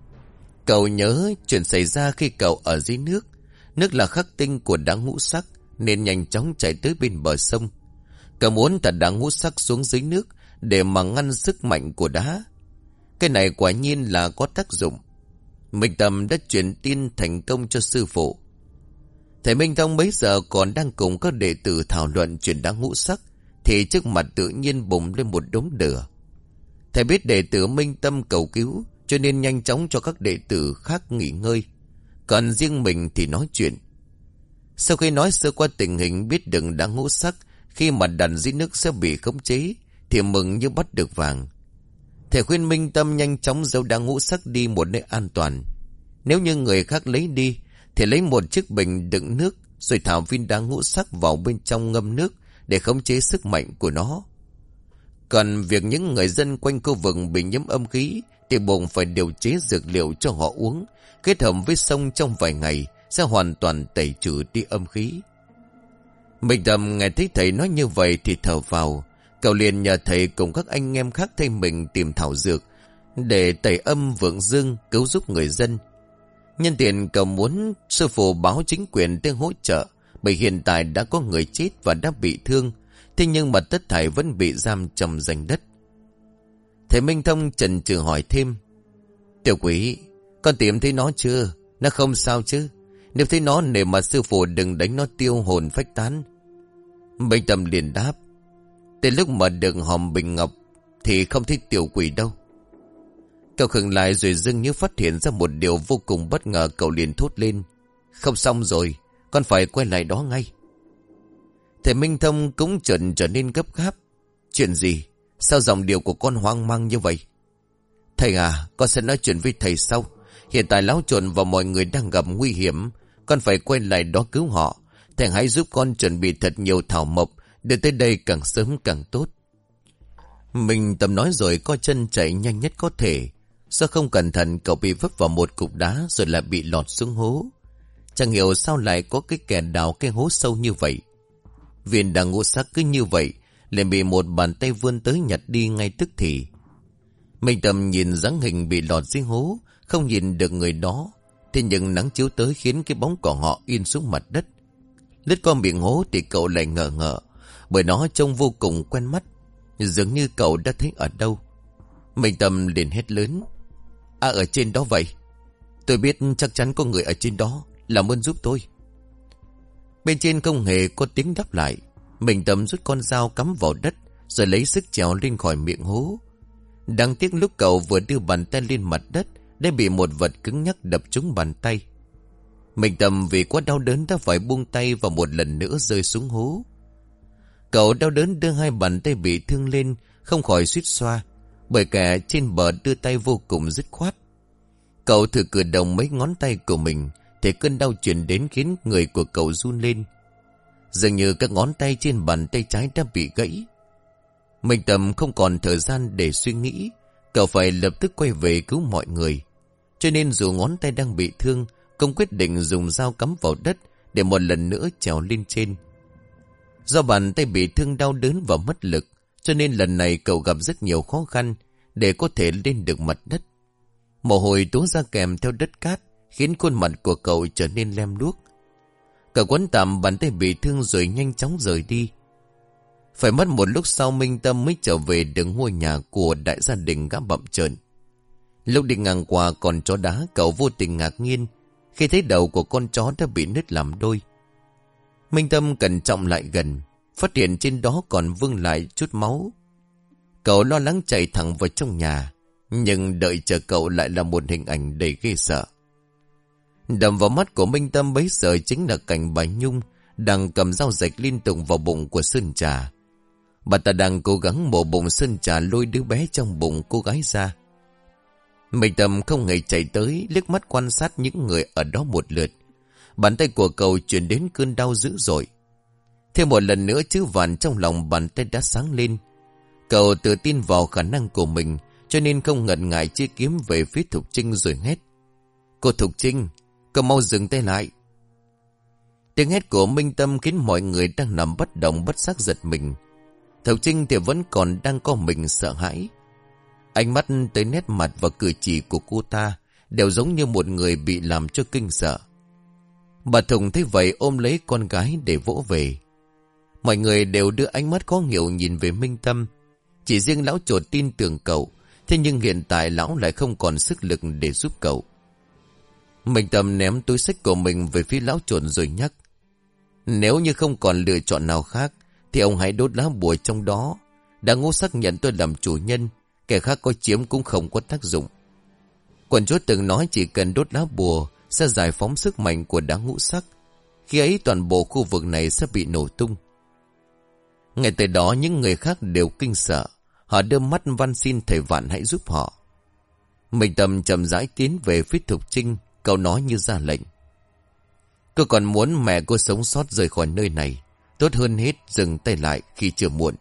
Cậu nhớ chuyện xảy ra khi cậu ở dưới nước. Nước là khắc tinh của đá ngũ sắc, nên nhanh chóng chạy tới bên bờ sông. Cậu muốn thả đá ngũ sắc xuống dưới nước để mà ngăn sức mạnh của đá. Cái này quả nhiên là có tác dụng. Minh Tâm đã truyền tin thành công cho sư phụ. Thầy Minh Thông bấy giờ còn đang cùng các đệ tử thảo luận chuyện đá ngũ sắc, thì trước mặt tự nhiên bùng lên một đống lửa. Thầy biết đệ tử Minh Tâm cầu cứu, cho nên nhanh chóng cho các đệ tử khác nghỉ ngơi, còn riêng mình thì nói chuyện. Sau khi nói sơ qua tình hình, biết đừng đá ngũ sắc khi mà đặt dưới nước sẽ bị khống chế, thì mừng như bắt được vàng. Thầy khuyên Minh Tâm nhanh chóng giấu đá ngũ sắc đi một nơi an toàn. Nếu như người khác lấy đi, thì lấy một chiếc bình đựng nước, rồi thả viên đá ngũ sắc vào bên trong ngâm nước để khống chế sức mạnh của nó. Còn việc những người dân quanh khu vực bị nhiễm âm khí thì buộc phải điều chế dược liệu cho họ uống, kết hợp với sông trong vài ngày sẽ hoàn toàn tẩy trừ đi âm khí. Minh Tâm nghe thấy thầy nói như vậy thì thở vào. Cậu liền nhờ thầy cùng các anh em khác thay mình tìm thảo dược để tẩy âm vượng dương, cứu giúp người dân. Nhân tiện cậu muốn sư phụ báo chính quyền tới hỗ trợ, bởi hiện tại đã có người chết và đã bị thương, thế nhưng mà tất thảy vẫn bị giam trong rành đất. Thầy Minh Thông chần chừ hỏi thêm: Tiểu Quỷ, con tìm thấy nó chưa? Nó không sao chứ? Nếu thấy nó để mà sư phụ đừng đánh nó tiêu hồn phách tán. Minh Tâm liền đáp: Tới lúc mà đừng hòm bình ngọc thì không thấy tiểu quỷ đâu. Cậu khựng lại rồi dưng như phát hiện ra một điều vô cùng bất ngờ. Cậu liền thốt lên: Không xong rồi, con phải quay lại đó ngay. Thầy Minh Thông cũng chợt trở nên gấp gáp. Chuyện gì? Sao giọng điệu của con hoang mang như vậy? Thầy à, con sẽ nói chuyện với thầy sau. Hiện tại lão trồn và mọi người đang gặp nguy hiểm, con phải quay lại đó cứu họ. Thầy hãy giúp con chuẩn bị thật nhiều thảo mộc, đưa tới đây càng sớm càng tốt. Mình Tâm nói rồi co chân chạy nhanh nhất có thể. Do không cẩn thận cậu bị vấp vào một cục đá rồi lại bị lọt xuống hố. Chẳng hiểu sao lại có cái kẻ đào cái hố sâu như vậy. Viên đá ngũ sắc cứ như vậy liền bị một bàn tay vươn tới nhặt đi ngay tức thì. Minh Tâm nhìn dáng hình bị lọt dưới hố, không nhìn được người đó. Thế nhưng nắng chiếu tới khiến cái bóng của họ in xuống mặt đất. Lướt qua miệng hố thì cậu lại ngờ ngợ, bởi nó trông vô cùng quen mắt, dường như cậu đã thấy ở đâu. Minh Tâm liền hét lớn: À, ở trên đó vậy. Tôi biết chắc chắn có người ở trên đó, làm ơn giúp tôi. Bên trên không hề có tiếng đáp lại. Minh Tâm rút con dao cắm vào đất, rồi lấy sức trèo lên khỏi miệng hố. Đáng tiếc lúc cậu vừa đưa bàn tay lên mặt đất đã bị một vật cứng nhắc đập trúng bàn tay. Minh Tâm vì quá đau đớn đã phải buông tay và một lần nữa rơi xuống hố. Cậu đau đớn đưa hai bàn tay bị thương lên, không khỏi suýt xoa, bởi kẻ trên bờ đưa tay vô cùng dứt khoát. Cậu thử cử động mấy ngón tay của mình thì cơn đau truyền đến khiến người của cậu run lên. Dường như các ngón tay trên bàn tay trái đã bị gãy. Minh Tâm không còn thời gian để suy nghĩ, cậu phải lập tức quay về cứu mọi người. Cho nên dù ngón tay đang bị thương, công quyết định dùng dao cắm vào đất để một lần nữa trèo lên trên. Do bàn tay bị thương đau đớn và mất lực, cho nên lần này cậu gặp rất nhiều khó khăn để có thể lên được mặt đất. Mồ hôi túa ra kèm theo đất cát khiến khuôn mặt của cậu trở nên lem luốc. Cậu quấn tạm bàn tay bị thương rồi nhanh chóng rời đi. Phải mất một lúc sau Minh Tâm mới trở về được ngôi nhà của đại gia đình gã bậm trợn. Lúc đi ngang qua con chó đá, cậu vô tình ngạc nhiên khi thấy đầu của con chó đã bị nứt làm đôi. Minh Tâm cẩn trọng lại gần. phát hiện trên đó còn vương lại chút máu. Cậu lo lắng chạy thẳng vào trong nhà, nhưng đợi chờ cậu lại là một hình ảnh đầy ghê sợ. Đầm vào mắt của Minh Tâm bấy giờ chính là cảnh bà Nhung đang cầm dao rạch liên tục vào bụng của Sơn Trà. Bà ta đang cố gắng mổ bụng Sơn Trà, lôi đứa bé trong bụng cô gái ra. Minh Tâm không hề chạy tới, liếc mắt quan sát những người ở đó một lượt. Bàn tay của cậu chuyển đến cơn đau dữ dội. Thêm một lần nữa chữ vạn trong lòng bàn tay đã sáng lên. Cậu tự tin vào khả năng của mình, cho nên không ngần ngại chia kiếm về phía Thục Trinh rồi hét: "Cô Thục Trinh, cậu mau dừng tay lại!" Tiếng hét của Minh Tâm khiến mọi người đang nằm bất động bất giác giật mình. Thục Trinh thì vẫn còn đang co mình sợ hãi. Ánh mắt tới nét mặt và cử chỉ của cô ta đều giống như một người bị làm cho kinh sợ. Bà Thùng thấy vậy ôm lấy con gái để vỗ về. Mọi người đều đưa ánh mắt khó hiểu nhìn về Minh Tâm. Chỉ riêng lão Chột tin tưởng cậu, thế nhưng hiện tại lão lại không còn sức lực để giúp cậu. Minh Tâm ném túi xách của mình về phía lão Chột rồi nhắc: "Nếu như không còn lựa chọn nào khác thì ông hãy đốt lá bùa trong đó. Đã ngũ sắc nhận tôi làm chủ nhân, kẻ khác có chiếm cũng không có tác dụng." Quần chúa từng nói chỉ cần đốt lá bùa sẽ giải phóng sức mạnh của đá ngũ sắc. Khi ấy toàn bộ khu vực này sẽ bị nổ tung. Ngay từ đó những người khác đều kinh sợ. Họ đưa mắt van xin thầy Vạn hãy giúp họ. Minh Tâm chậm rãi tiến về phía Thục Trinh. Cậu nói như ra lệnh: "Cô còn muốn mẹ cô sống sót rời khỏi nơi này, tốt hơn hết dừng tay lại khi chưa muộn."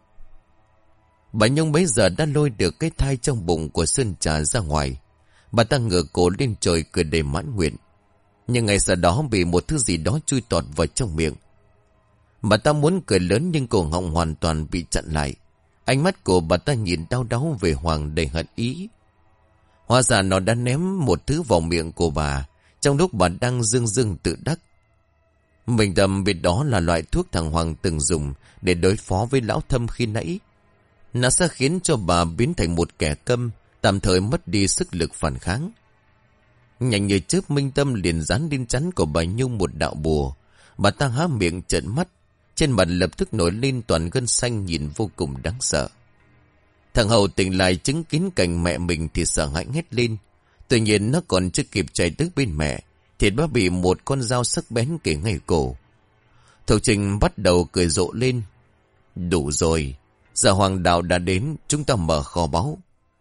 Bà Nhung bấy giờ đã lôi được cái thai trong bụng của Sơn Trà ra ngoài. Bà ta ngửa cổ lên trời cười đầy mãn nguyện. Nhưng ngay sau đó bị một thứ gì đó chui tọt vào trong miệng. Bà ta muốn cười lớn nhưng cổ họng hoàn toàn bị chặn lại. Ánh mắt của bà ta nhìn đau đáu về Hoàng đầy hận ý. Hóa ra nó đã ném một thứ vào miệng của bà trong lúc bà đang dương dương tự đắc. Mình Tâm biết đó là loại thuốc thằng Hoàng từng dùng để đối phó với lão Thâm khi nãy. Nó sẽ khiến cho bà biến thành một kẻ câm, tạm thời mất đi sức lực phản kháng. Nhanh như chớp Minh Tâm liền dán lên trán của bà Nhung một đạo bùa. Bà ta há miệng trợn mắt, trên mặt lập tức nổi lên toàn gân xanh nhìn vô cùng đáng sợ. Thằng Hậu tỉnh lại chứng kiến cảnh mẹ mình thì sợ hãi hét lên. Tuy nhiên nó còn chưa kịp chạy tới bên mẹ thì nó bị một con dao sắc bén kề ngay cổ. Thục Trinh bắt đầu cười rộ lên: "Đủ rồi, giờ Hoàng đạo đã đến, chúng ta mở kho báu."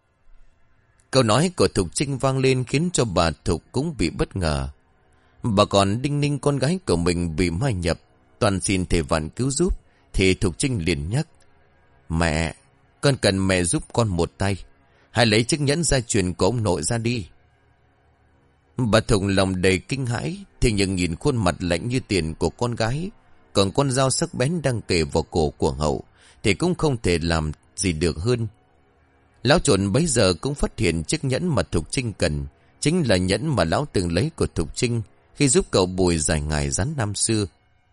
Câu nói của Thục Trinh vang lên khiến cho bà Thục cũng bị bất ngờ. Bà còn đinh ninh con gái của mình bị mai nhập, toàn xin thầy Vạn cứu giúp, thì Thục Trinh liền nhắc: "Mẹ, con cần mẹ giúp con một tay. Hãy lấy chiếc nhẫn gia truyền của ông nội ra đi." Bà Thục lòng đầy kinh hãi, thì nhưng nhìn khuôn mặt lạnh như tiền của con gái, còn con dao sắc bén đang kề vào cổ của Hậu, thì cũng không thể làm gì được hơn. Lão Trộn bấy giờ cũng phát hiện chiếc nhẫn mà Thục Trinh cần chính là nhẫn mà lão từng lấy của Thục Trinh khi giúp cậu Bùi giải ngài rắn năm xưa.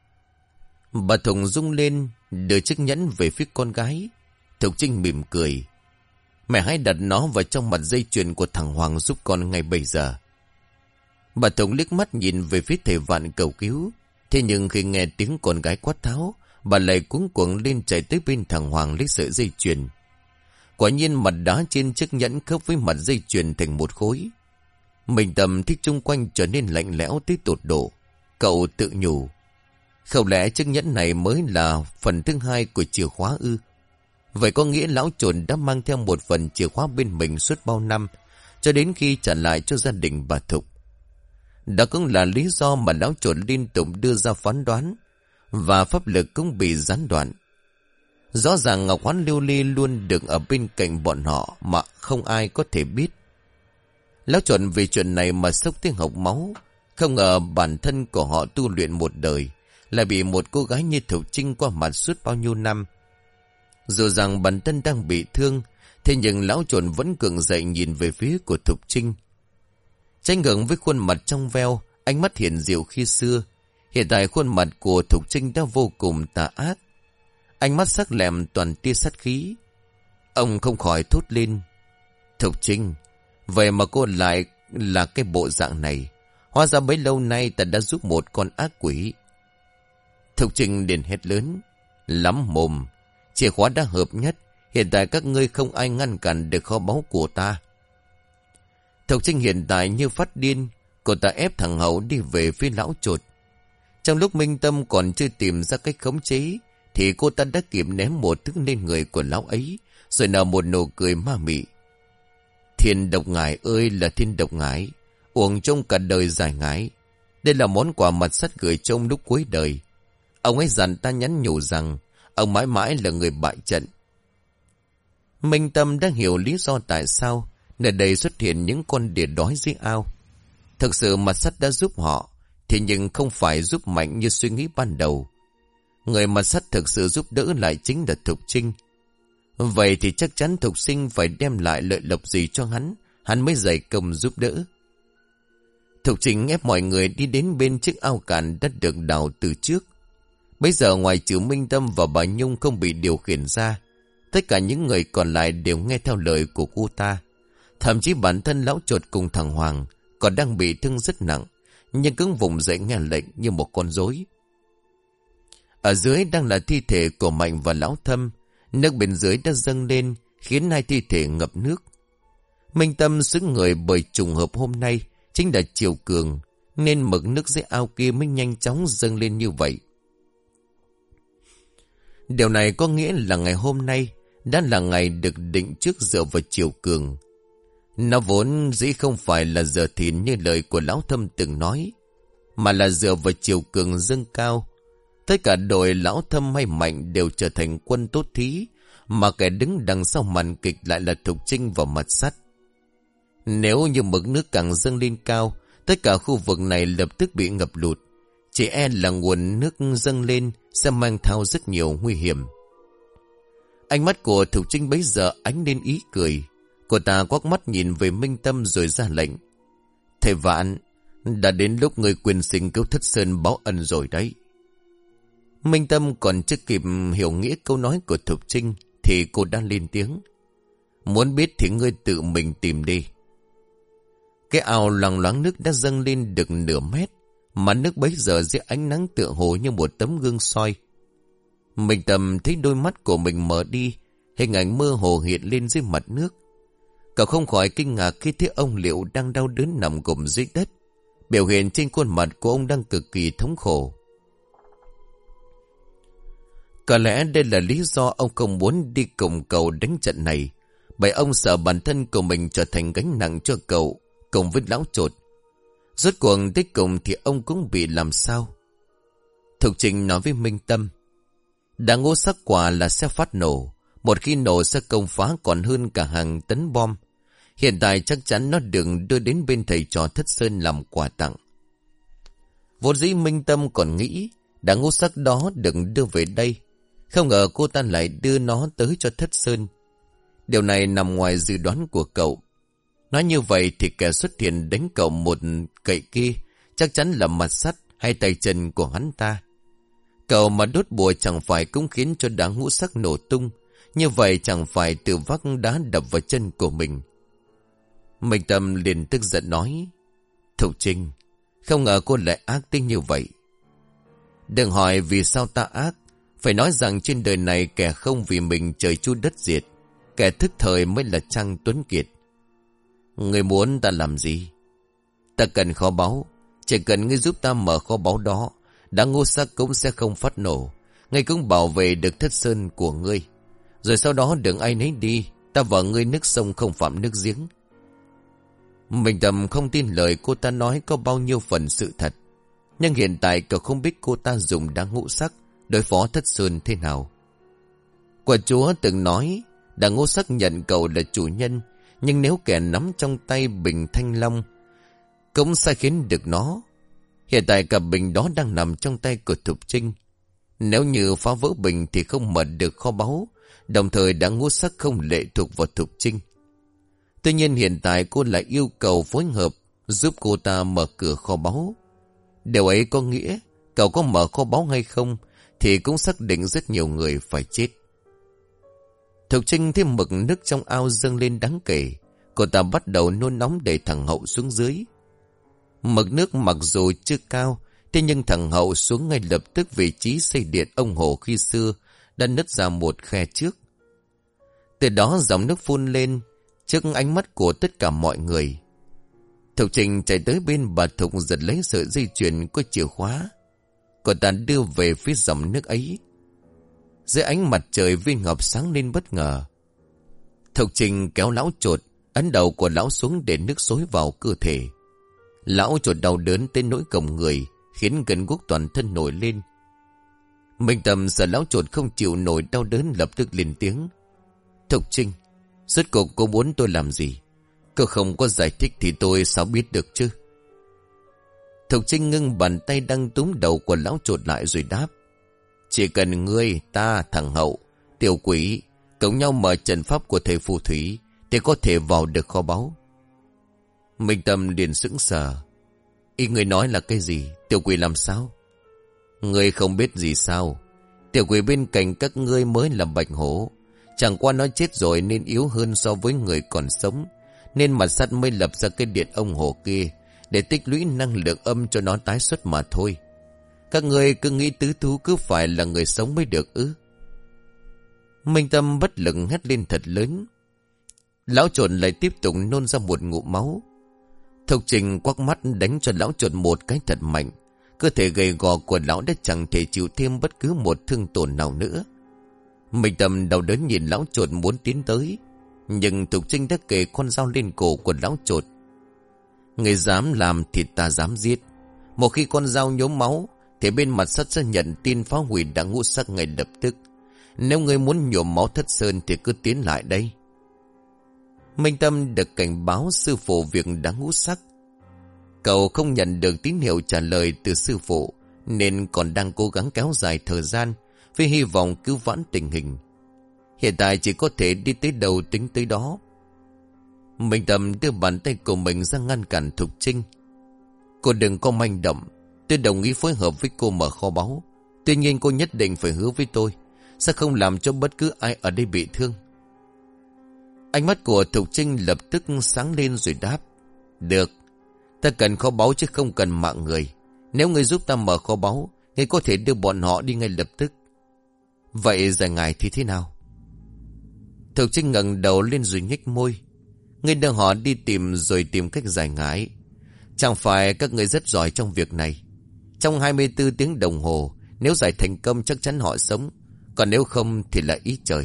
Bà Thục rung lên đưa chiếc nhẫn về phía con gái. Thục Trinh mỉm cười: "Mẹ hãy đặt nó vào trong mặt dây chuyền của thằng Hoàng giúp con ngay bây giờ." Bà Thục liếc mắt nhìn về phía thầy Vạn cầu cứu. Thế nhưng khi nghe tiếng con gái quát tháo, bà lại cuống cuồng lên chạy tới bên thằng Hoàng lấy sợi dây chuyền. Quả nhiên mặt đá trên chiếc nhẫn khớp với mặt dây chuyền thành một khối. Mình Tâm thích chung quanh trở nên lạnh lẽo tới tột độ. Cậu tự nhủ: không lẽ chiếc nhẫn này mới là phần thứ hai của chìa khóa ư? Vậy có nghĩa lão Trồn đã mang theo một phần chìa khóa bên mình suốt bao năm, cho đến khi trả lại cho gia đình bà Thục. Đó cũng là lý do mà lão Trồn liên tục đưa ra phán đoán, và pháp lực cũng bị gián đoạn. Rõ ràng Ngọc Hoán Lưu Ly luôn được ở bên cạnh bọn họ mà không ai có thể biết. Lão Trồn vì chuyện này mà sốc tiếng hộc máu. Không ngờ bản thân của họ tu luyện một đời lại bị một cô gái như Thục Trinh qua mặt suốt bao nhiêu năm. Dù rằng bản thân đang bị thương, thế nhưng lão Trồn vẫn cường dậy nhìn về phía của Thục Trinh. Trái ngược với khuôn mặt trong veo, ánh mắt hiền diệu khi xưa, hiện tại khuôn mặt của Thục Trinh đã vô cùng tà ác. Ánh mắt sắc lẹm toàn tia sát khí. Ông không khỏi thốt lên: Thục Trinh, vậy mà cô lại là cái bộ dạng này. Hóa ra bấy lâu nay ta đã giúp một con ác quỷ. Thục Trinh liền hét lớn: Lắm mồm. Chìa khóa đã hợp nhất. Hiện tại các ngươi không ai ngăn cản được kho báu của ta. Thục Trinh hiện tại như phát điên. Cô ta ép thằng Hậu đi về phía lão chột. Trong lúc Minh Tâm còn chưa tìm ra cách khống chế, thì cô ta đã kịp ném một thứ lên người của lão ấy, rồi nở một nụ cười ma mị. Thiên độc ngải ơi là thiên độc ngải, uổng trong cả đời dài ngái. Đây là món quà mặt sắt gửi trong lúc cuối đời. Ông ấy dặn ta nhắn nhủ rằng ông mãi mãi là người bại trận. Minh Tâm đã hiểu lý do tại sao nơi đây xuất hiện những con đỉa đói dưới ao. Thực sự mặt sắt đã giúp họ, thì nhưng không phải giúp mạnh như suy nghĩ ban đầu. Người mặt sắt thực sự giúp đỡ lại chính là Thục Trinh. Vậy thì chắc chắn Thục Sinh phải đem lại lợi lộc gì cho hắn, hắn mới dày công giúp đỡ. Thục Trinh ép mọi người đi đến bên chiếc ao cạn đã được đào từ trước. Bây giờ ngoài trừ Minh Tâm và bà Nhung không bị điều khiển ra, tất cả những người còn lại đều nghe theo lời của cô ta. Thậm chí bản thân lão chột cùng thằng Hoàng còn đang bị thương rất nặng, nhưng cứng vùng dậy nghe lệnh như một con rối. Ở dưới đang là thi thể của Mạnh và Lão Thâm. Nước bên dưới đã dâng lên, khiến hai thi thể ngập nước. Minh Tâm xứng người bởi trùng hợp hôm nay chính là chiều cường, nên mực nước dưới ao kia mới nhanh chóng dâng lên như vậy. Điều này có nghĩa là ngày hôm nay đã là ngày được định trước dựa vào chiều cường. Nó vốn dĩ không phải là giờ thìn như lời của Lão Thâm từng nói, mà là dựa vào chiều cường dâng cao. Tất cả đội Lão Thâm hay Mạnh đều trở thành quân tốt thí, mà kẻ đứng đằng sau màn kịch lại là Thục Trinh và mặt sắt. Nếu như mực nước càng dâng lên cao, tất cả khu vực này lập tức bị ngập lụt. Chỉ e là nguồn nước dâng lên sẽ mang theo rất nhiều nguy hiểm. Ánh mắt của Thục Trinh bấy giờ ánh lên ý cười. Cô ta quắc mắt nhìn về Minh Tâm rồi ra lệnh. Thầy Vạn, đã đến lúc người quyền sinh cứu Thất Sơn báo ân rồi đấy. Minh Tâm còn chưa kịp hiểu nghĩa câu nói của Thục Trinh thì cô đã lên tiếng. Muốn biết thì ngươi tự mình tìm đi. Cái ao loằng loáng nước đã dâng lên được nửa mét, mà nước bấy giờ dưới ánh nắng tựa hồ như một tấm gương soi. Minh Tâm thấy đôi mắt của mình mở đi, hình ảnh mơ hồ hiện lên dưới mặt nước. Cậu không khỏi kinh ngạc khi thấy ông Liệu đang đau đớn nằm gục dưới đất. Biểu hiện trên khuôn mặt của ông đang cực kỳ thống khổ. Có lẽ đây là lý do ông không muốn đi cùng cậu đánh trận này, bởi ông sợ bản thân của mình trở thành gánh nặng cho cậu cùng với Lão Chột. Rốt cuộc tới cùng thì ông cũng bị làm sao. Thục Trinh nói với Minh Tâm, đã ngũ sắc quả là sẽ phát nổ, một khi nổ sẽ công phá còn hơn cả hàng tấn bom. Hiện tại chắc chắn nó đừng đưa đến bên thầy trò Thất Sơn làm quà tặng. Vốn dĩ Minh Tâm còn nghĩ đã ngũ sắc đó đừng đưa về đây, không ngờ cô ta lại đưa nó tới cho Thất Sơn. Điều này nằm ngoài dự đoán của cậu. Nói như vậy thì kẻ xuất hiện đánh cậu một cậy kia chắc chắn là mặt sắt hay tay chân của hắn ta. Cậu mà đốt bùa chẳng phải cũng khiến cho đá ngũ sắc nổ tung, như vậy chẳng phải từ vác đá đập vào chân của mình. Minh Tâm liền tức giận nói, Thục Trinh, không ngờ cô lại ác tính như vậy. Đừng hỏi vì sao ta ác, phải nói rằng trên đời này kẻ không vì mình trời chu đất diệt, kẻ thức thời mới là Trang Tuấn Kiệt. Ngươi muốn ta làm gì? Ta cần kho báu, chỉ cần ngươi giúp ta mở kho báu đó, đá ngũ sắc cũng sẽ không phát nổ, ngươi cũng bảo vệ được Thất Sơn của ngươi. Rồi sau đó đừng ai nấy đi, ta và ngươi nước sông không phạm nước giếng. Minh Tâm không tin lời cô ta nói có bao nhiêu phần sự thật, nhưng hiện tại cậu không biết cô ta dùng đá ngũ sắc đối phó Thất Sơn thế nào. Quả chúa từng nói đá ngũ sắc nhận cậu là chủ nhân, nhưng nếu kẻ nắm trong tay bình thanh long cũng sai khiến được nó. Hiện tại cả bình đó đang nằm trong tay của Thục Trinh. Nếu như phá vỡ bình thì không mở được kho báu, đồng thời đá ngũ sắc không lệ thuộc vào Thục Trinh. Tuy nhiên hiện tại cô lại yêu cầu phối hợp giúp cô ta mở cửa kho báu. Điều ấy có nghĩa cậu có mở kho báu hay không thì cũng xác định rất nhiều người phải chết. Thục Trinh thấy mực nước trong ao dâng lên đáng kể, cô ta bắt đầu nôn nóng đẩy thằng Hậu xuống dưới. Mực nước mặc dù chưa cao, thế nhưng thằng Hậu xuống ngay lập tức vị trí xây điện ông Hồ khi xưa đã nứt ra một khe trước. Từ đó dòng nước phun lên trước ánh mắt của tất cả mọi người. Thục Trinh chạy tới bên bà Thục giật lấy sợi dây chuyền có chìa khóa. Cô ta đưa về phía dòng nước ấy. Dưới ánh mặt trời viên ngọc sáng lên bất ngờ. Thục Trinh kéo lão Chột, ấn đầu của lão xuống để nước xối vào cơ thể. Lão Chột đau đớn tới nỗi còng người, khiến gân guốc toàn thân nổi lên. Minh Tâm sợ lão Chột không chịu nổi đau đớn, lập tức lên tiếng. Thục Trinh, rốt cuộc cô muốn tôi làm gì? Cô không có giải thích thì tôi sao biết được chứ? Thục Trinh ngưng bàn tay đang túm đầu của lão Chột lại rồi đáp. Chỉ cần ngươi, ta, thằng Hậu, tiểu quỷ cộng nhau mở trận pháp của thầy phù thủy thì có thể vào được kho báu. Minh Tâm liền sững sờ. Ý người nói là cái gì? Tiểu quỷ làm sao? Ngươi không biết gì sao? Tiểu quỷ bên cạnh các ngươi mới là bạch hổ. Chẳng qua nó chết rồi nên yếu hơn so với người còn sống, nên mặt sắt mới lập ra cái điện ông hổ kia để tích lũy năng lượng âm cho nó tái xuất mà thôi. Các ngươi cứ nghĩ tứ thú cứ phải là người sống mới được ư? Minh Tâm bất lực hét lên thật lớn. Lão Chột lại tiếp tục nôn ra một ngụm máu. Thục Trinh quắc mắt đánh cho lão Chột một cái thật mạnh. Cơ thể gầy gò của lão đã chẳng thể chịu thêm bất cứ một thương tổn nào nữa. Minh Tâm đau đớn nhìn lão Chột muốn tiến tới, nhưng Thục Trinh đã kề con dao lên cổ của lão Chột. Người dám làm thì ta dám giết. Một khi con dao nhốm máu thì bên mặt sắt sẽ nhận tin phá hủy đã ngũ sắc ngay lập tức. Nếu ngươi muốn nhuộm máu Thất Sơn thì cứ tiến lại đây. Minh Tâm được cảnh báo sư phụ việc đã ngũ sắc. Cậu không nhận được tín hiệu trả lời từ sư phụ, nên còn đang cố gắng kéo dài thời gian với hy vọng cứu vãn tình hình. Hiện tại chỉ có thể đi tới đâu tính tới đó. Minh Tâm đưa bàn tay của mình ra ngăn cản Thục Trinh. Cô đừng có manh động. Tôi đồng ý phối hợp với cô mở kho báu. Tuy nhiên cô nhất định phải hứa với tôi sẽ không làm cho bất cứ ai ở đây bị thương. Ánh mắt của Thục Trinh lập tức sáng lên rồi đáp. Được, ta cần kho báu chứ không cần mạng người. Nếu ngươi giúp ta mở kho báu, ngươi có thể đưa bọn họ đi ngay lập tức. Vậy giải ngài thì thế nào? Thục Trinh ngẩng đầu lên rồi nhếch môi. Ngươi đưa họ đi tìm rồi tìm cách giải ngải. Chẳng phải các ngươi rất giỏi trong việc này. Trong hai mươi tư tiếng đồng hồ, nếu giải thành công chắc chắn họ sống. Còn nếu không thì là ý trời.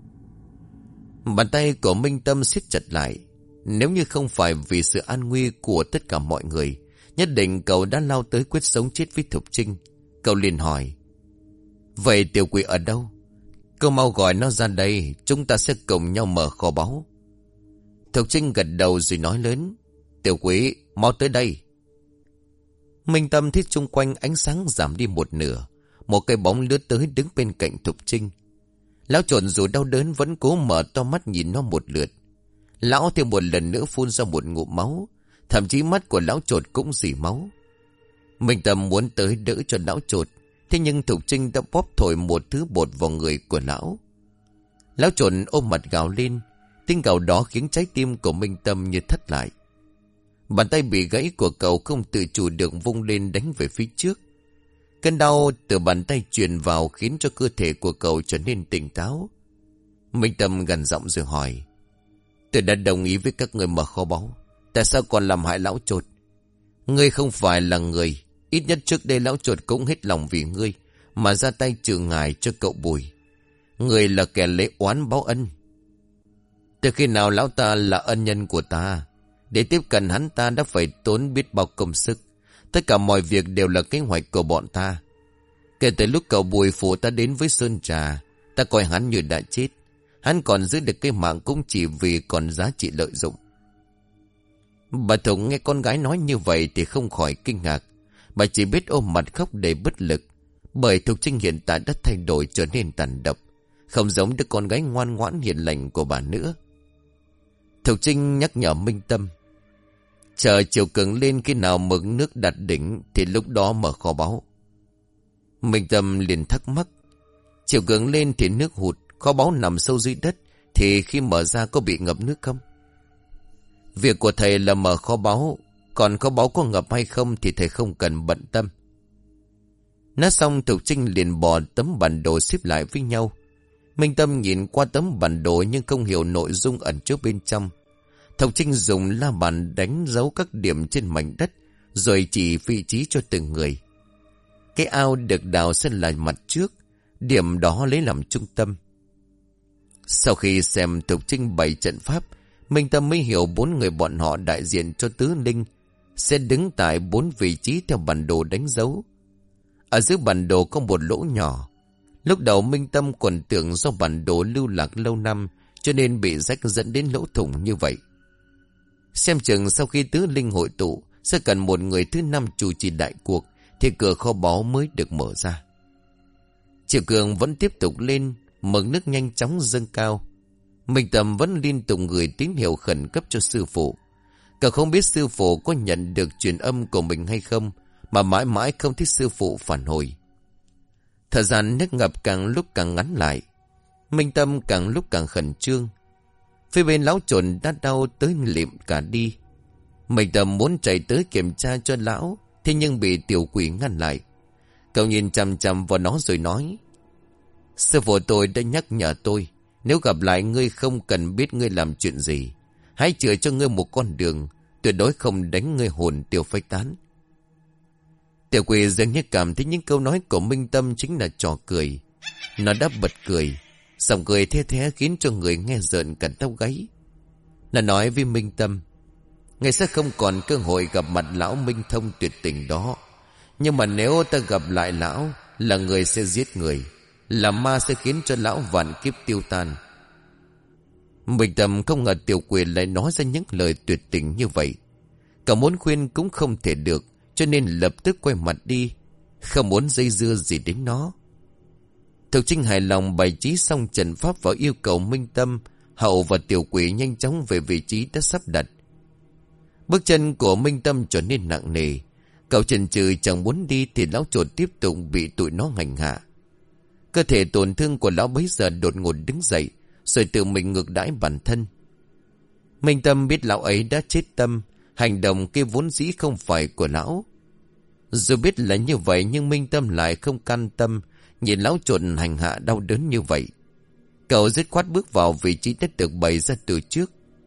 Bàn tay của Minh Tâm siết chặt lại. Nếu như không phải vì sự an nguy của tất cả mọi người, nhất định cậu đã lao tới quyết sống chết với Thục Trinh. Cậu liền hỏi. Vậy tiểu quỷ ở đâu? Cậu mau gọi nó ra đây, chúng ta sẽ cùng nhau mở kho báu. Thục Trinh gật đầu rồi nói lớn. Tiểu quỷ, mau tới đây. Minh Tâm thấy chung quanh ánh sáng giảm đi một nửa. Một cây bóng lướt tới đứng bên cạnh Thục Trinh. Lão Chột dù đau đớn vẫn cố mở to mắt nhìn nó một lượt. Lão thêm một lần nữa phun ra một ngụm máu. Thậm chí mắt của lão Chột cũng rỉ máu. Minh Tâm muốn tới đỡ cho lão Chột. Thế nhưng Thục Trinh đã bóp thổi một thứ bột vào người của lão. Lão Chột ôm mặt gào lên. Tiếng gào đó khiến trái tim của Minh Tâm như thất lại. Bàn tay bị gãy của cậu không tự chủ được vung lên đánh về phía trước. Cơn đau từ bàn tay truyền vào khiến cho cơ thể của cậu trở nên tỉnh táo. Minh Tâm gần giọng rồi hỏi. Tôi đã đồng ý với các người mở kho báu. Tại sao còn làm hại lão Chột? Ngươi không phải là người. Ít nhất trước đây lão Chột cũng hết lòng vì ngươi mà ra tay trừ ngài cho cậu Bùi. Ngươi là kẻ lấy oán báo ân. Từ khi nào lão ta là ân nhân của ta? Để tiếp cận hắn ta đã phải tốn biết bao công sức. Tất cả mọi việc đều là kế hoạch của bọn ta. Kể từ lúc cậu Bùi phụ ta đến với Sơn Trà, ta coi hắn như đã chết. Hắn còn giữ được cái mạng cũng chỉ vì còn giá trị lợi dụng. Bà Thục nghe con gái nói như vậy thì không khỏi kinh ngạc. Bà chỉ biết ôm mặt khóc đầy bất lực. Bởi Thục Trinh hiện tại đã thay đổi trở nên tàn độc, không giống đứa con gái ngoan ngoãn hiền lành của bà nữa. Thục Trinh nhắc nhở Minh Tâm. Chờ chiều cường lên khi nào mực nước đạt đỉnh thì lúc đó mở kho báu. Minh Tâm liền thắc mắc. Chiều cường lên thì nước hụt, kho báu nằm sâu dưới đất thì khi mở ra có bị ngập nước không? Việc của thầy là mở kho báu, còn kho báu có ngập hay không thì thầy không cần bận tâm. Nói xong Thục Trinh liền bỏ tấm bản đồ xếp lại với nhau, Minh Tâm nhìn qua tấm bản đồ nhưng không hiểu nội dung ẩn chứa bên trong. Thục Trinh dùng la bàn đánh dấu các điểm trên mảnh đất, rồi chỉ vị trí cho từng người. Cái ao được đào sẽ là mặt trước, điểm đó lấy làm trung tâm. Sau khi xem Thục Trinh bày trận pháp, Minh Tâm mới hiểu bốn người bọn họ đại diện cho tứ linh sẽ đứng tại bốn vị trí theo bản đồ đánh dấu. Ở dưới bản đồ có một lỗ nhỏ. Lúc đầu Minh Tâm còn tưởng do bản đồ lưu lạc lâu năm cho nên bị rách dẫn đến lỗ thủng như vậy. Xem chừng sau khi tứ linh hội tụ sẽ cần một người thứ năm chủ trì đại cuộc thì cửa kho báu mới được mở ra. Chiều cường vẫn tiếp tục lên, mực nước nhanh chóng dâng cao. Minh Tâm vẫn liên tục gửi tín hiệu khẩn cấp cho sư phụ. Cậu không biết sư phụ có nhận được truyền âm của mình hay không, mà mãi mãi không thấy sư phụ phản hồi. Thời gian nước ngập càng lúc càng ngắn lại. Minh Tâm càng lúc càng khẩn trương. Phía bên lão trồn đã đau tới lịm cả đi. Minh Tâm muốn chạy tới kiểm tra cho lão, thế nhưng bị tiểu quỷ ngăn lại. Cậu nhìn chằm chằm vào nó rồi nói: Sư phụ tôi đã nhắc nhở tôi, nếu gặp lại ngươi không cần biết ngươi làm chuyện gì, hãy chừa cho ngươi một con đường, tuyệt đối không đánh ngươi hồn tiêu phách tán. Tiểu quỷ dường như cảm thấy những câu nói của Minh Tâm chính là trò cười. Nó đã bật cười, giọng cười the thé khiến cho người nghe rợn cả tóc gáy. Nó nói với Minh Tâm: Ngươi sẽ không còn cơ hội gặp mặt lão Minh Thông tuyệt tình đó. Nhưng mà nếu ta gặp lại lão, là người sẽ giết người, là ma sẽ khiến cho lão vạn kiếp tiêu tan. Minh Tâm không ngờ tiểu quỷ lại nói ra những lời tuyệt tình như vậy. Cậu muốn khuyên cũng không thể được, cho nên lập tức quay mặt đi, không muốn dây dưa gì đến nó. Thục Trinh hài lòng bày trí xong trận pháp và yêu cầu Minh Tâm, Hậu và tiểu quỷ nhanh chóng về vị trí đã sắp đặt. Bước chân của Minh Tâm trở nên nặng nề. Cậu chần chừ chẳng muốn đi thì lão chuột tiếp tục bị tụi nó hành hạ. Cơ thể tổn thương của lão bấy giờ đột ngột đứng dậy, rồi tự mình ngược đãi bản thân. Minh Tâm biết lão ấy đã chết tâm, hành động kia vốn dĩ không phải của lão. Dù biết là như vậy nhưng Minh Tâm lại không can tâm nhìn lão chuột hành hạ đau đớn như vậy. Cậu dứt khoát bước vào vị trí đã được bày ra từ trước.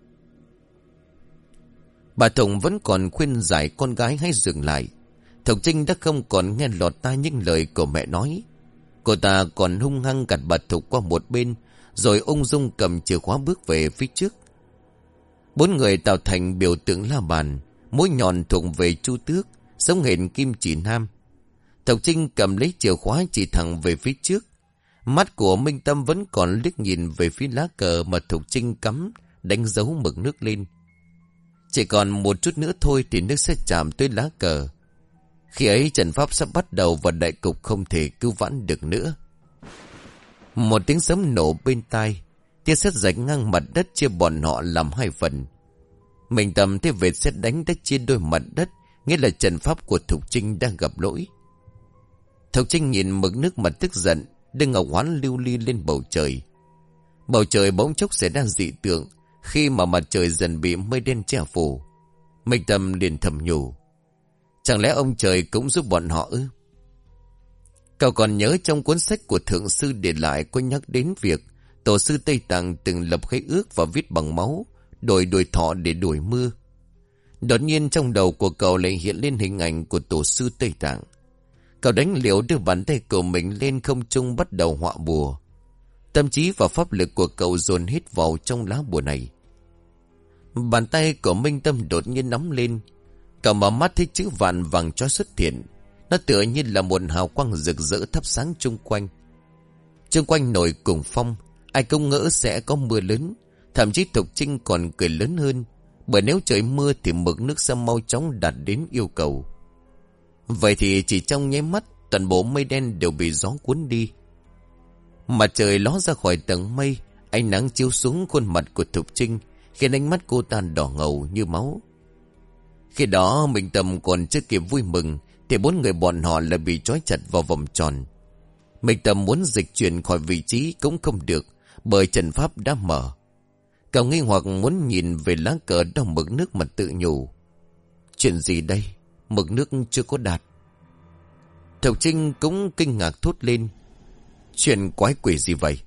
Bà Thụng vẫn còn khuyên giải con gái hãy dừng lại. Thục Trinh đã không còn nghe lọt tai những lời của mẹ nói. Cô ta còn hung hăng gạt bà Thục qua một bên, rồi ung dung cầm chìa khóa bước về phía trước. Bốn người tạo thành biểu tượng la bàn, mỗi nhọn thuộc về Chu Tước, giống hệt Kim Chỉ Nam. Thục Trinh cầm lấy chìa khóa chỉ thẳng về phía trước. Mắt của Minh Tâm vẫn còn liếc nhìn về phía lá cờ mà Thục Trinh cắm, đánh dấu mực nước lên. Chỉ còn một chút nữa thôi thì nước sẽ chạm tới lá cờ. Khi ấy trận pháp sắp bắt đầu và đại cục không thể cứu vãn được nữa. Một tiếng sấm nổ bên tai, tia sét rạch ngang mặt đất chia bọn họ làm hai phần. Minh Tâm thấy vệt sét đánh đã chia đôi mặt đất, nghĩa là trận pháp của Thục Trinh đang gặp lỗi. Thục Trinh nhìn mực nước mà tức giận, đưa ngọc hoán lưu ly lên bầu trời. Bầu trời bỗng chốc xảy ra dị tượng khi mà mặt trời dần bị mây đen che phủ. Minh Tâm liền thầm nhủ: chẳng lẽ ông trời cũng giúp bọn họ ư? Cậu còn nhớ trong cuốn sách của thượng sư để lại có nhắc đến việc tổ sư Tây Tạng từng lập khế ước và viết bằng máu, đổi đuổi thọ để đuổi mưa. Đột nhiên trong đầu của cậu lại hiện lên hình ảnh của tổ sư Tây Tạng. Cậu đánh liều đưa bàn tay của mình lên không trung bắt đầu họa bùa. Tâm trí và pháp lực của cậu dồn hết vào trong lá bùa này. Bàn tay của Minh Tâm đột nhiên nóng lên. Cậu mở mắt thấy chữ vạn vàng chói xuất hiện. Nó tựa như là một hào quang rực rỡ thắp sáng chung quanh. Chung quanh nổi cùng phong, ai cũng ngỡ sẽ có mưa lớn. Thậm chí Thục Trinh còn cười lớn hơn, bởi nếu trời mưa thì mực nước sẽ mau chóng đạt đến yêu cầu. Vậy thì chỉ trong nháy mắt, toàn bộ mây đen đều bị gió cuốn đi. Mặt trời ló ra khỏi tầng mây, ánh nắng chiếu xuống khuôn mặt của Thục Trinh, khiến ánh mắt cô ta đỏ ngầu như máu. Khi đó Minh Tâm còn chưa kịp vui mừng thì bốn người bọn họ lại bị trói chặt vào vòng tròn. Minh Tâm muốn dịch chuyển khỏi vị trí cũng không được, bởi trận pháp đã mở. Cậu nghi hoặc muốn nhìn về lá cờ đo mực nước mà tự nhủ: chuyện gì đây? Mực nước chưa có đạt. Thục Trinh cũng kinh ngạc thốt lên: chuyện quái quỷ gì vậy?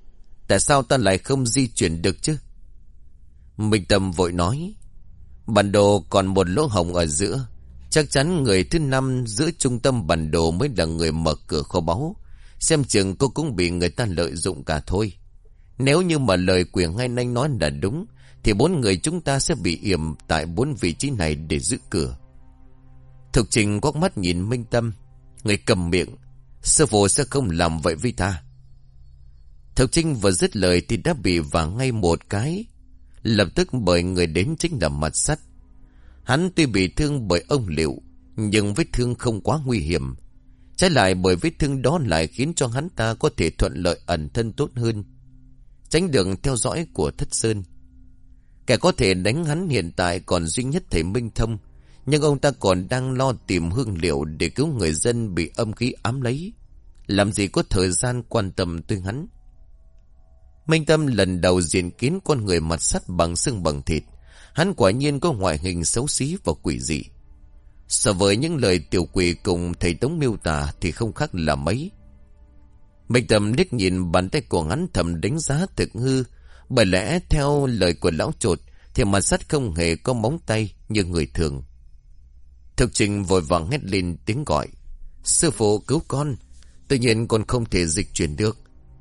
Tại sao ta lại không di chuyển được chứ? Minh Tâm vội nói. Bản đồ còn một lỗ hổng ở giữa. Chắc chắn người thứ năm giữa trung tâm bản đồ mới là người mở cửa kho báu. Xem chừng cô cũng bị người ta lợi dụng cả thôi. Nếu như mà lời Quyền Hai Nanh nói là đúng, thì bốn người chúng ta sẽ bị yểm tại bốn vị trí này để giữ cửa. Thục Trình quắc mắt nhìn Minh Tâm. Người cầm miệng. Sư phụ sẽ không làm vậy với ta. Thục Trinh vừa dứt lời thì đã bị vả ngay một cái. Lập tức bởi người đến chính là Mặt Sắt. Hắn tuy bị thương bởi ông Liệu, nhưng vết thương không quá nguy hiểm. Trái lại bởi vết thương đó lại khiến cho hắn ta có thể thuận lợi ẩn thân tốt hơn, tránh đường theo dõi của Thất Sơn. Kẻ có thể đánh hắn hiện tại còn duy nhất thầy Minh Thông, nhưng ông ta còn đang lo tìm hương liệu để cứu người dân bị âm khí ám lấy. Làm gì có thời gian quan tâm tới hắn. Minh Tâm lần đầu diện kiến con người Mặt Sắt bằng xương bằng thịt. Hắn quả nhiên có ngoại hình xấu xí và quỷ dị. So với những lời tiểu quỷ cùng thầy Tống miêu tả thì không khác là mấy. Minh Tâm liếc nhìn bàn tay của hắn thầm đánh giá thực hư. Bởi lẽ theo lời của lão Chột thì Mặt Sắt không hề có móng tay như người thường. Thực Trình vội vàng hét lên tiếng gọi. Sư phụ cứu con. Tự nhiên con không thể dịch chuyển được.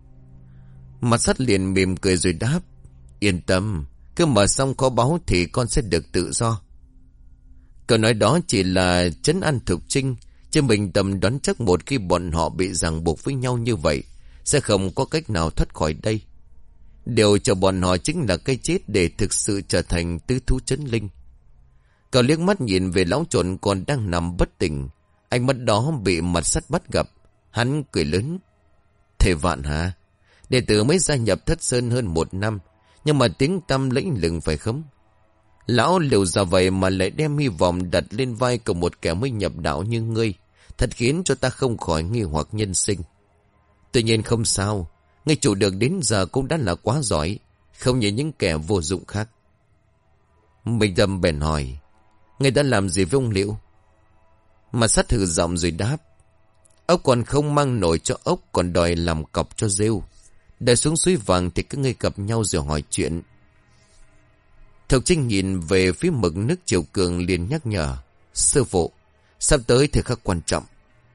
Mặt Sắt liền mỉm cười rồi đáp. Yên tâm, cứ mở xong kho báu thì con sẽ được tự do. Câu nói đó chỉ là trấn an Thục Trinh, chứ Minh Tâm đoán chắc một khi bọn họ bị ràng buộc với nhau như vậy, sẽ không có cách nào thoát khỏi đây. Điều cho bọn họ chính là cái chết để thực sự trở thành tứ thú trấn linh. Cậu liếc mắt nhìn về lão Trộn còn đang nằm bất tỉnh. Ánh mắt đó bị Mặt Sắt bắt gặp. Hắn cười lớn. Thầy Vạn hả? Đệ tử mới gia nhập Thất Sơn hơn một năm, nhưng mà tiếng tăm lẫy lừng phải không? Lão liều ra vậy mà lại đem hy vọng đặt lên vai của một kẻ mới nhập đạo như ngươi, thật khiến cho ta không khỏi nghi hoặc nhân sinh. Tuy nhiên không sao, ngươi chủ được đến giờ cũng đã là quá giỏi, không như những kẻ vô dụng khác. Minh Tâm bèn hỏi, ngươi đã làm gì với ông Liễu? Mà Sắt hừ giọng rồi đáp, ốc còn không mang nổi cho ốc, còn đòi làm cọc cho rêu. Đợi xuống suối vàng thì cứ ngươi gặp nhau rồi hỏi chuyện. Thục Trinh nhìn về phía mực nước chiều cường liền nhắc nhở. Sư phụ, sắp tới thời khắc quan trọng.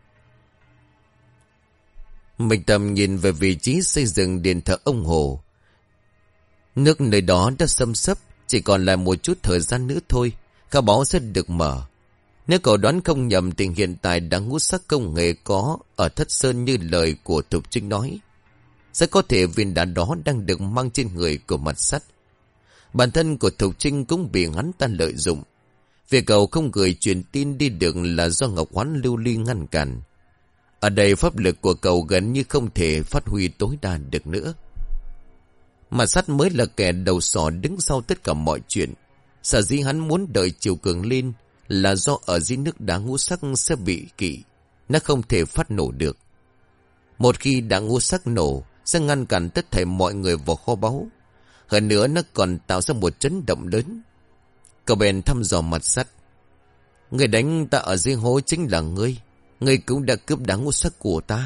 Minh Tâm nhìn về vị trí xây dựng điện thờ ông Hồ. Nước nơi đó đã xâm xấp, chỉ còn lại một chút thời gian nữa thôi, kho báu sẽ được mở. Nếu cậu đoán không nhầm thì hiện tại đã ngũ sắc công nghệ có ở Thất Sơn như lời của Thục Trinh nói. Rất có thể viên đá đó đang được mang trên người của Mặt Sắt. Bản thân của Thục Trinh cũng bị hắn ta lợi dụng. Việc cậu không gửi truyền tin đi được là do Ngọc Hoán lưu ly ngăn cản. Ở đây pháp lực của cậu gần như không thể phát huy tối đa được nữa. Mặt Sắt mới là kẻ đầu sỏ đứng sau tất cả mọi chuyện. Sở dĩ hắn muốn đợi chiều cường lên là do ở dưới nước đá ngũ sắc sẽ bị kỵ. Nó không thể phát nổ được. Một khi đá ngũ sắc nổ sẽ ngăn cản tất thảy mọi người vào kho báu. Hơn nữa nó còn tạo ra một chấn động lớn. Cậu bèn thăm dò Mặt Sắt. Người đánh ta ở dưới hố chính là ngươi. Ngươi cũng đã cướp đá ngũ sắc của ta.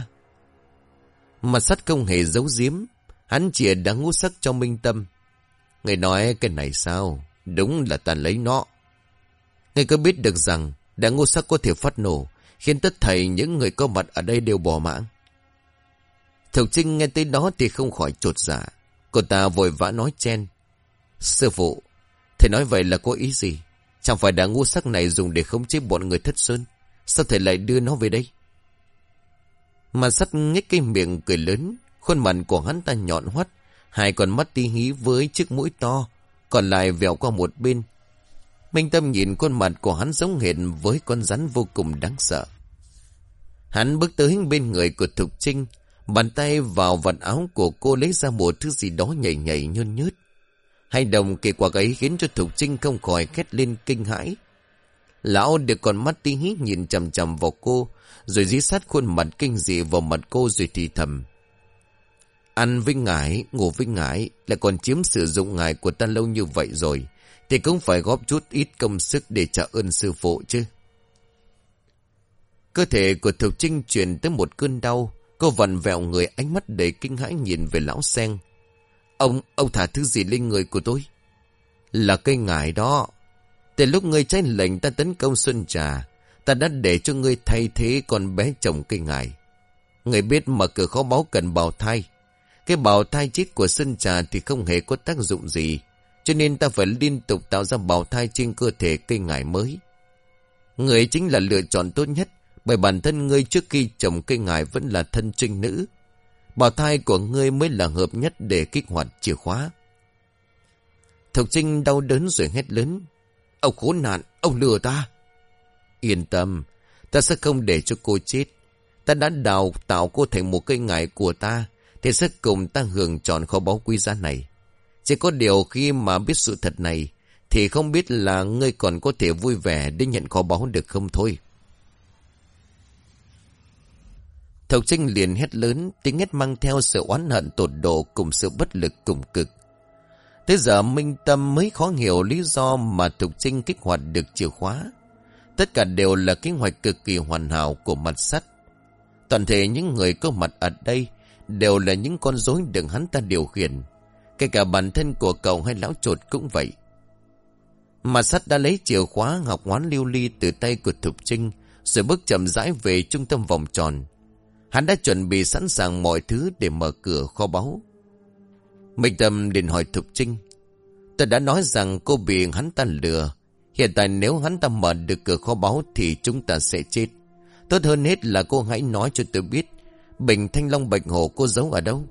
Mặt Sắt không hề giấu giếm. Hắn chìa đá ngũ sắc cho Minh Tâm. Người nói cái này sao? Đúng là ta lấy nó. Ngươi có biết được rằng đá ngũ sắc có thể phát nổ, khiến tất thảy những người có mặt ở đây đều bỏ mạng. Thục Trinh nghe tới đó thì không khỏi chột dạ. Cô ta vội vã nói chen. Sư phụ, thầy nói vậy là có ý gì? Chẳng phải đá ngũ sắc này dùng để khống chế bọn người Thất Sơn? Sao thầy lại đưa nó về đây? Mà Sắt nhếch cái miệng cười lớn. Khuôn mặt của hắn ta nhọn hoắt, hai con mắt tí hí với chiếc mũi to, còn lại vẹo qua một bên. Minh Tâm nhìn khuôn mặt của hắn giống hệt với con rắn vô cùng đáng sợ. Hắn bước tới bên người của Thục Trinh, bàn tay vào vạt áo của cô lấy ra một thứ gì đó nhảy nhảy nhơn nhớt. Hành động kỳ quặc ấy khiến cho Thục Trinh không khỏi khét lên kinh hãi. Lão được con mắt tí hí nhìn chằm chằm vào cô, rồi dí sát khuôn mặt kinh dị vào mặt cô rồi thì thầm. Ăn với ngải, ngủ với ngải, lại còn chiếm sử dụng ngải của ta lâu như vậy rồi, thì cũng phải góp chút ít công sức để trả ơn sư phụ chứ. Cơ thể của Thục Trinh chuyển tới một cơn đau. Cô vặn vẹo người, ánh mắt đầy kinh hãi nhìn về lão Sen. Ông, ông thả thứ gì lên người của tôi? Là cây ngải đó. Từ lúc ngươi trái lệnh ta tấn công Xuân Trà, ta đã để cho ngươi thay thế con bé chồng cây ngải. Ngươi biết mở cửa kho báu cần bào thai. Cái bào thai chết của Xuân Trà thì không hề có tác dụng gì, cho nên ta phải liên tục tạo ra bào thai trên cơ thể cây ngải mới. Ngươi chính là lựa chọn tốt nhất, bởi bản thân ngươi trước khi trồng cây ngải vẫn là thân trinh nữ. Bào thai của ngươi mới là hợp nhất để kích hoạt chìa khóa. Thục Trinh đau đớn rồi hét lớn. Ông khốn nạn, ông lừa ta. Yên tâm, ta sẽ không để cho cô chết. Ta đã đào tạo cô thành một cây ngải của ta, thì sẽ cùng ta hưởng trọn kho báu quý giá này. Chỉ có điều khi mà biết sự thật này, thì không biết là ngươi còn có thể vui vẻ để nhận kho báu được không thôi. Thục Trinh liền hét lớn, tiếng hét mang theo sự oán hận tột độ cùng sự bất lực cùng cực. Tới giờ Minh Tâm mới khó hiểu lý do mà Thục Trinh kích hoạt được chìa khóa. Tất cả đều là kế hoạch cực kỳ hoàn hảo của Mặt Sắt. Toàn thể những người có mặt ở đây đều là những con rối được hắn ta điều khiển. Kể cả bản thân của cậu hay lão chột cũng vậy. Mặt Sắt đã lấy chìa khóa ngọc hoán lưu ly từ tay của Thục Trinh, rồi bước chậm rãi về trung tâm vòng tròn. Hắn đã chuẩn bị sẵn sàng mọi thứ để mở cửa kho báu. Minh Tâm liền hỏi Thục Trinh. Tôi đã nói rằng cô bị hắn ta lừa. Hiện tại nếu hắn ta mở được cửa kho báu thì chúng ta sẽ chết. Tốt hơn hết là cô hãy nói cho tôi biết bình thanh long bạch hổ cô giấu ở đâu.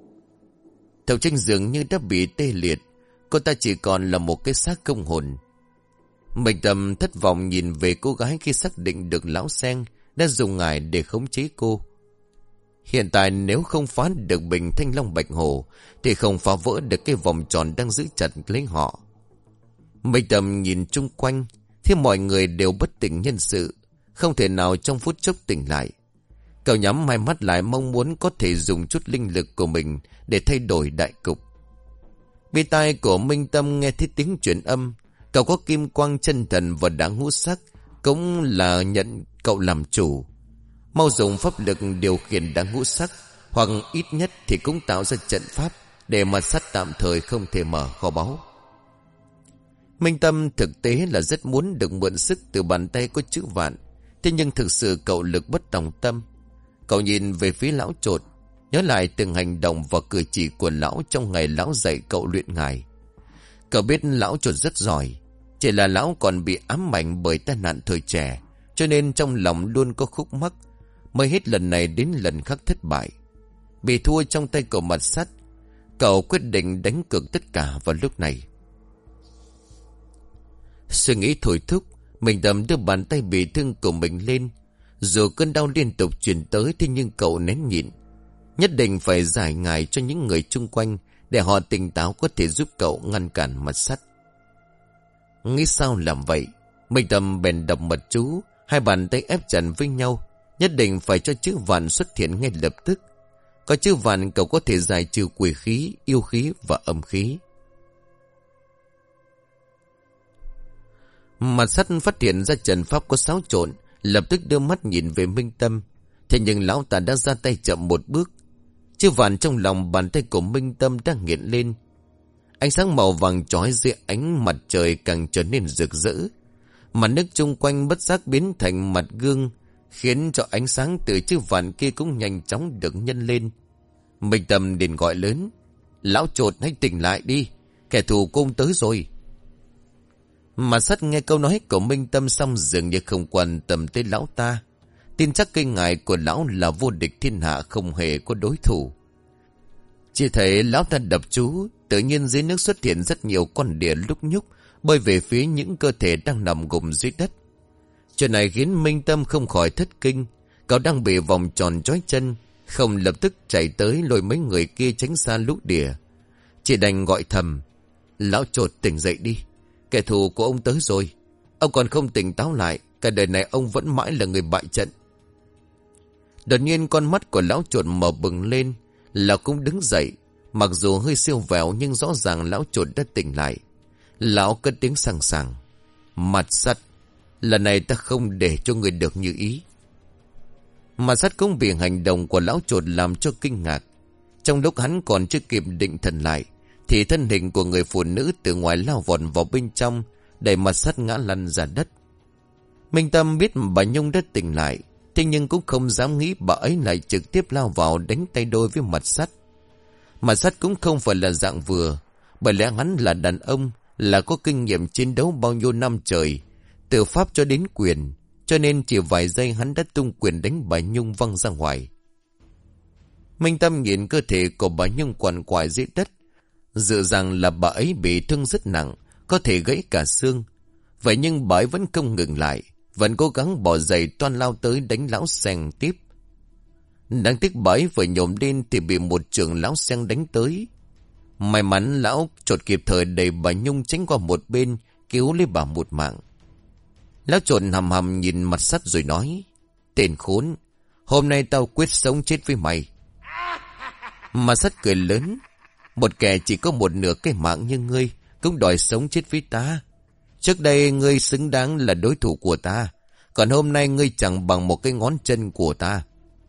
Thục Trinh dường như đã bị tê liệt. Cô ta chỉ còn là một cái xác không hồn. Minh Tâm thất vọng nhìn về cô gái khi xác định được lão Sen đã dùng ngải để khống chế cô. Hiện tại nếu không phá được bình thanh long bạch hổ thì không phá vỡ được cái vòng tròn đang giữ chặt lấy họ. Minh Tâm nhìn chung quanh, thì mọi người đều bất tỉnh nhân sự, không thể nào trong phút chốc tỉnh lại. Cậu nhắm hai mắt lại mong muốn có thể dùng chút linh lực của mình để thay đổi đại cục. Bên tai của Minh Tâm nghe thấy tiếng truyền âm. Cậu có kim quang chân thần và đá ngũ sắc, cũng là nhận cậu làm chủ. Mau dùng pháp lực điều khiển đá ngũ sắc, hoặc ít nhất thì cũng tạo ra trận pháp để Mặt Sắt tạm thời không thể mở kho báu. Minh Tâm thực tế là rất muốn được mượn sức từ bàn tay có chữ Vạn, thế nhưng thực sự cậu lực bất tòng tâm. Cậu nhìn về phía lão chột, nhớ lại từng hành động và cử chỉ của lão trong ngày lão dạy cậu luyện ngải. Cậu biết lão chột rất giỏi, chỉ là lão còn bị ám ảnh bởi tai nạn thời trẻ, cho nên trong lòng luôn có khúc mắc, mới hết lần này đến lần khác thất bại. Bị thua trong tay của Mặt Sắt, cậu quyết định đánh cược tất cả vào lúc này. Suy nghĩ thôi thúc, Minh Tâm đưa bàn tay bị thương của mình lên. Dù cơn đau liên tục truyền tới, thế nhưng cậu nén nhịn. Nhất định phải giải ngải cho những người chung quanh, để họ tỉnh táo có thể giúp cậu ngăn cản Mặt Sắt. Nghĩ sao làm vậy, Minh Tâm bèn đọc mật chú, hai bàn tay ép chặt với nhau, nhất định phải cho chữ Vạn xuất hiện ngay lập tức. Có chữ Vạn cậu có thể giải trừ quỷ khí, yêu khí và âm khí. Mặt Sắt phát hiện ra trận pháp có xáo trộn, lập tức đưa mắt nhìn về Minh Tâm. Thế nhưng lão ta đã ra tay chậm một bước. Chữ Vạn trong lòng bàn tay của Minh Tâm đang hiện lên. Ánh sáng màu vàng chói dưới ánh mặt trời càng trở nên rực rỡ. Mặt nước chung quanh bất giác biến thành mặt gương, khiến cho ánh sáng từ chữ Vạn kia cũng nhanh chóng được nhân lên. Minh Tâm liền gọi lớn. Lão chột, hãy tỉnh lại đi, kẻ thù công tới rồi. Mặt Sắt nghe câu nói của Minh Tâm xong dường như không quan tâm tới lão ta. Tin chắc cây ngải của lão là vô địch thiên hạ, không hề có đối thủ. Chỉ thấy lão ta đập chú, tự nhiên dưới nước xuất hiện rất nhiều con đỉa lúc nhúc bơi về phía những cơ thể đang nằm gục dưới đất. Chuyện này khiến Minh Tâm không khỏi thất kinh. Cậu đang bị vòng tròn trói chân, không lập tức chạy tới lôi mấy người kia tránh xa lũ đỉa. Chỉ đành gọi thầm. Lão chột, tỉnh dậy đi, kẻ thù của ông tới rồi. Ông còn không tỉnh táo lại, cả đời này ông vẫn mãi là người bại trận. Đột nhiên con mắt của lão chột mở bừng lên. Lão cũng đứng dậy, mặc dù hơi siêu vẹo nhưng rõ ràng lão chột đã tỉnh lại. Lão cất tiếng sảng sảng. Mặt Sắt, lần này ta không để cho người được như ý. Mặt Sắt cũng bị hành động của lão chột làm cho kinh ngạc. Trong lúc hắn còn chưa kịp định thần lại, thì thân hình của người phụ nữ từ ngoài lao vọt vào bên trong, đẩy mặt sắt ngã lăn ra đất. Minh Tâm biết bà Nhung đã tỉnh lại, thế nhưng cũng không dám nghĩ bà ấy lại trực tiếp lao vào đánh tay đôi với mặt sắt. Mặt sắt cũng không phải là dạng vừa, bởi lẽ hắn là đàn ông, là có kinh nghiệm chiến đấu bao nhiêu năm trời, từ pháp cho đến quyền, cho nên chỉ vài giây hắn đã tung quyền đánh bà Nhung văng ra ngoài. Minh Tâm nhìn cơ thể của bà Nhung quằn quại dưới đất, dự rằng là bà ấy bị thương rất nặng, có thể gãy cả xương. Vậy nhưng bà ấy vẫn không ngừng lại, vẫn cố gắng bỏ giày toan lao tới đánh lão Seng tiếp. Đáng tiếc bà ấy vừa nhổm lên thì bị một trưởng lão Seng đánh tới. May mắn lão Chột kịp thời đẩy bà Nhung tránh qua một bên, cứu lấy bà một mạng. Lão Chột hầm hầm nhìn mặt sắt rồi nói: "Tên khốn, hôm nay tao quyết sống chết với mày." Mặt sắt cười lớn: "Một kẻ chỉ có một nửa cái mạng như ngươi cũng đòi sống chết với ta. Trước đây ngươi xứng đáng là đối thủ của ta, còn hôm nay ngươi chẳng bằng một cái ngón chân của ta."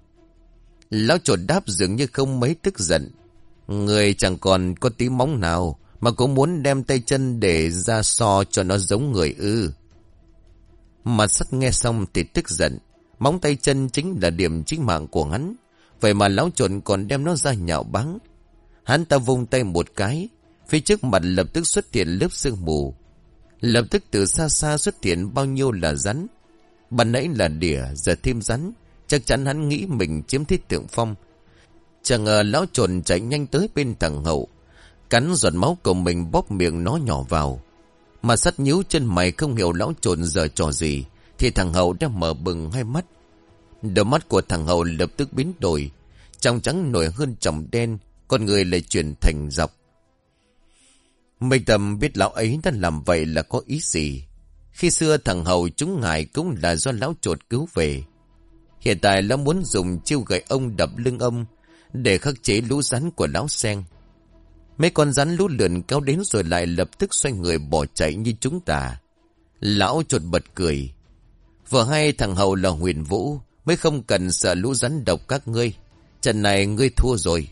Lão Chột đáp dường như không mấy tức giận: "Ngươi chẳng còn có tí móng nào mà cũng muốn đem tay chân để ra so cho nó giống người ư?" Mặt sắt nghe xong thì tức giận, móng tay chân chính là điểm chính mạng của hắn, vậy mà lão Chột còn đem nó ra nhạo báng. Hắn ta vung tay một cái, phía trước mặt lập tức xuất hiện lớp sương mù. Lập tức từ xa xa xuất hiện bao nhiêu là rắn. Ban nãy là đỉa, giờ thêm rắn. Chắc chắn hắn nghĩ mình chiếm thế thượng phong. Chẳng ngờ lão Chột chạy nhanh tới bên thằng Hậu, cắn giọt máu của mình bóp miệng nó nhỏ vào. Mà sắt nhíu chân mày không hiểu lão Chột giờ trò gì, thì thằng Hậu đã mở bừng hai mắt. Đôi mắt của thằng Hậu lập tức biến đổi, trong trắng nổi hơn tròng đen, con người lại chuyển thành dọc. Minh Tâm biết lão ấy đã làm vậy là có ý gì. Khi xưa thằng Hậu trúng ngài cũng là do lão Chột cứu về. Hiện tại lão muốn dùng chiêu gậy ông đập lưng ông để khắc chế lũ rắn của lão Seng. Mấy con rắn lũ lượn kéo đến rồi lại lập tức xoay người bỏ chạy như chúng ta. Lão Chột bật cười: "Vừa hay thằng Hậu là Huyền Vũ, mới không cần sợ lũ rắn độc các ngươi. Trận này ngươi thua rồi."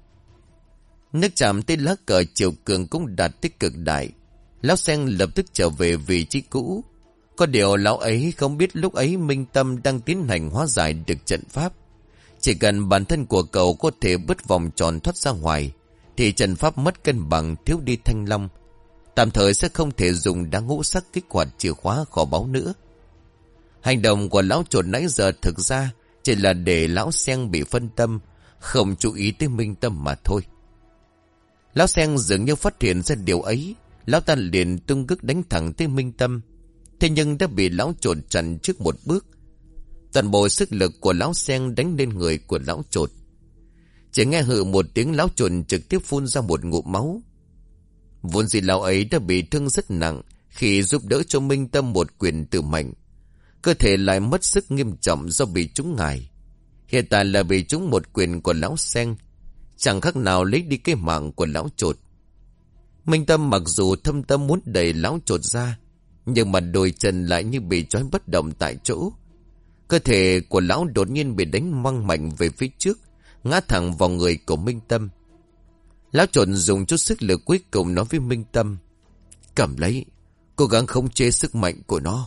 Nước chạm tới lá cờ Triều Cường cũng đạt tích cực đại. Lão Seng lập tức trở về vị trí cũ. Có điều lão ấy không biết lúc ấy Minh Tâm đang tiến hành hóa giải được trận pháp. Chỉ cần bản thân của cậu có thể bứt vòng tròn thoát ra ngoài, thì trận pháp mất cân bằng, thiếu đi thanh long, tạm thời sẽ không thể dùng đá ngũ sắc kích hoạt chìa khóa kho báu nữa. Hành động của lão Chột nãy giờ thực ra chỉ là để lão Seng bị phân tâm, không chú ý tới Minh Tâm mà thôi. Lão Seng dường như phát hiện ra điều ấy, lão ta liền tung gức đánh thẳng tới Minh Tâm. Thế nhưng đã bị lão Chột chặn trước một bước. Toàn bộ sức lực của lão Seng đánh lên người của lão Chột. Chỉ nghe hự một tiếng, lão Chột trực tiếp phun ra một ngụm máu. Vốn gì lão ấy đã bị thương rất nặng khi giúp đỡ cho Minh Tâm một quyền tử mệnh. Cơ thể lại mất sức nghiêm trọng do bị trúng ngài. Hiện tại là bị trúng một quyền của lão Seng, chẳng khác nào lấy đi cái mạng của lão Chột. Minh Tâm mặc dù thâm tâm muốn đẩy lão Chột ra, nhưng mà đôi chân lại như bị trói bất động tại chỗ. Cơ thể của lão đột nhiên bị đánh văng mạnh về phía trước, ngã thẳng vào người của Minh Tâm. Lão Chột dùng chút sức lực cuối cùng nói với Minh Tâm: "Cầm lấy, cố gắng khống chế sức mạnh của nó."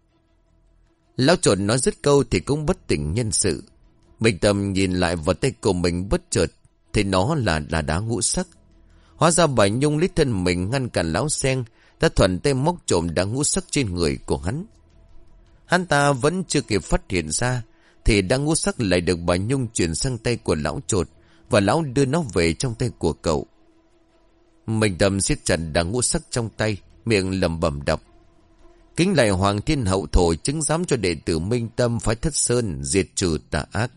Lão Chột nói dứt câu thì cũng bất tỉnh nhân sự. Minh Tâm nhìn lại vào tay của mình bất chợt thì nó là là đá ngũ sắc. Hóa ra bà Nhung lấy thân mình ngăn cản lão Seng, đã thuận tay móc trộm đá ngũ sắc trên người của hắn. Hắn ta vẫn chưa kịp phát hiện ra thì đá ngũ sắc lại được bà Nhung chuyển sang tay của lão Chột, và lão đưa nó về trong tay của cậu. Minh Tâm siết chặt đá ngũ sắc trong tay, miệng lẩm bẩm đọc: "Kính lạy Hoàng Thiên Hậu Thổ, chứng giám cho đệ tử Minh Tâm phái Thất Sơn diệt trừ tà ác."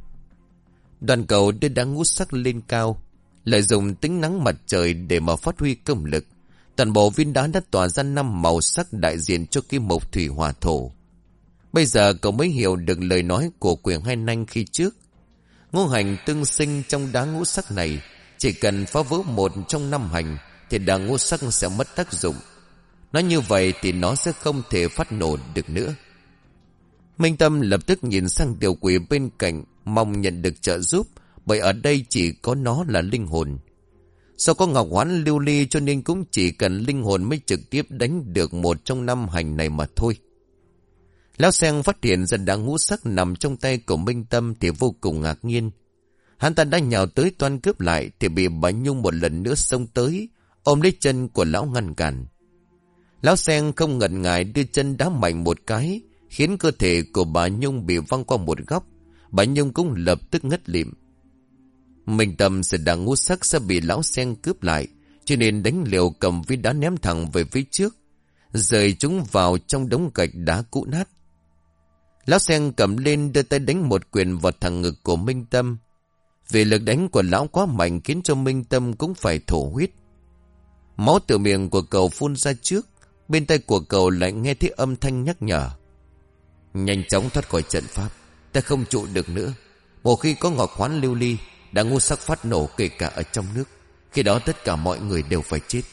Đoàn cầu đưa đá ngũ sắc lên cao, lợi dụng tính nắng mặt trời để mà phát huy công lực. Toàn bộ viên đá đã tỏa ra năm màu sắc đại diện cho kim mộc thủy hỏa thổ. Bây giờ cậu mới hiểu được lời nói của Quyền Hai Nanh khi trước. Ngũ hành tương sinh trong đá ngũ sắc này, chỉ cần phá vỡ một trong năm hành thì đá ngũ sắc sẽ mất tác dụng. Nói như vậy thì nó sẽ không thể phát nổ được nữa. Minh Tâm lập tức nhìn sang tiểu quỷ bên cạnh, mong nhận được trợ giúp, bởi ở đây chỉ có nó là linh hồn. Do có ngọc hoán lưu ly cho nên cũng chỉ cần linh hồn mới trực tiếp đánh được một trong năm hành này mà thôi. Lão Sen phát hiện ra đá ngũ sắc nằm trong tay của Minh Tâm thì vô cùng ngạc nhiên. Hắn ta đã nhào tới toan cướp lại thì bị bà Nhung một lần nữa xông tới, ôm lấy chân của lão ngăn cản. Lão Sen không ngần ngại đưa chân đá mạnh một cái, khiến cơ thể của bà Nhung bị văng qua một góc. Bà Nhung cũng lập tức ngất lịm. Minh Tâm sẽ đá ngũ sắc sẽ bị lão Sen cướp lại, cho nên đánh liều cầm viên đá ném thẳng về phía trước, rời chúng vào trong đống gạch đá cũ nát. Lão Sen cầm lên đưa tay đánh một quyền vào thẳng ngực của Minh Tâm. Vì lực đánh của lão quá mạnh khiến cho Minh Tâm cũng phải thổ huyết. Máu từ miệng của cậu phun ra trước, bên tay của cậu lại nghe thấy âm thanh nhắc nhở. Nhanh chóng thoát khỏi trận pháp, ta không trụ được nữa. Một khi có ngọc hoán lưu ly, đã ngũ sắc phát nổ kể cả ở trong nước, khi đó tất cả mọi người đều phải chết.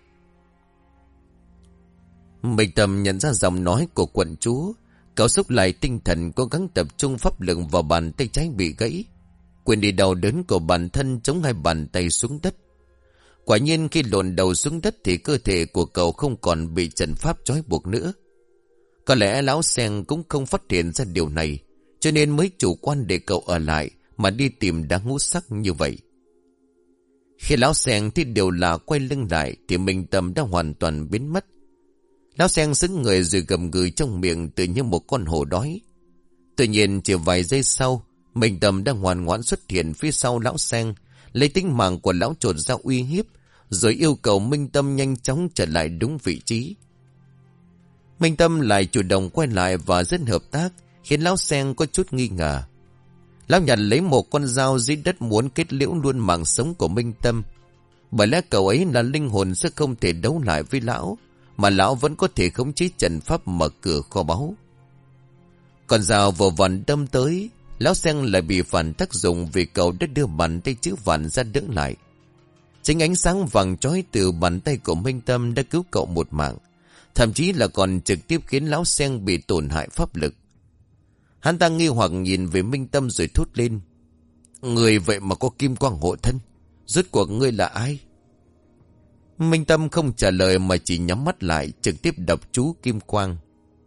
Minh Tâm nhận ra giọng nói của quận chúa. Cậu xúc lại tinh thần, cố gắng tập trung pháp lực vào bàn tay trái bị gãy, quên đi đau đớn của bản thân, chống hai bàn tay xuống đất. Quả nhiên khi lộn đầu xuống đất thì cơ thể của cậu không còn bị trận pháp trói buộc nữa. Có lẽ lão Sen cũng không phát hiện ra điều này, cho nên mới chủ quan để cậu ở lại mà đi tìm đá ngũ sắc như vậy. Khi lão Sen thấy điều lạ quay lưng lại thì Minh Tâm đã hoàn toàn biến mất. Lão Sen xứng người rồi gầm gừ trong miệng tự như một con hổ đói. Tuy nhiên chỉ vài giây sau, Minh Tâm đã ngoan ngoãn xuất hiện phía sau lão Sen, lấy tính mạng của lão trột ra uy hiếp, rồi yêu cầu Minh Tâm nhanh chóng trở lại đúng vị trí. Minh Tâm lại chủ động quay lại và rất hợp tác, khiến lão Sen có chút nghi ngờ. Lão nhặt lấy một con dao dưới đất muốn kết liễu luôn mạng sống của Minh Tâm. Bởi lẽ cậu ấy là linh hồn sẽ không thể đấu lại với lão, mà lão vẫn có thể khống chế trận pháp mở cửa kho báu. Con dao vừa vặn đâm tới, lão Sen lại bị phản tác dụng vì cậu đã đưa bàn tay chữ vạn ra đỡ lại. Chính ánh sáng vàng chói từ bàn tay của Minh Tâm đã cứu cậu một mạng, thậm chí là còn trực tiếp khiến lão Sen bị tổn hại pháp lực. Hắn ta nghi hoặc nhìn về Minh Tâm rồi thốt lên. Người vậy mà có kim quang hộ thân, rốt cuộc ngươi là ai? Minh Tâm không trả lời mà chỉ nhắm mắt lại, trực tiếp đọc chú kim quang.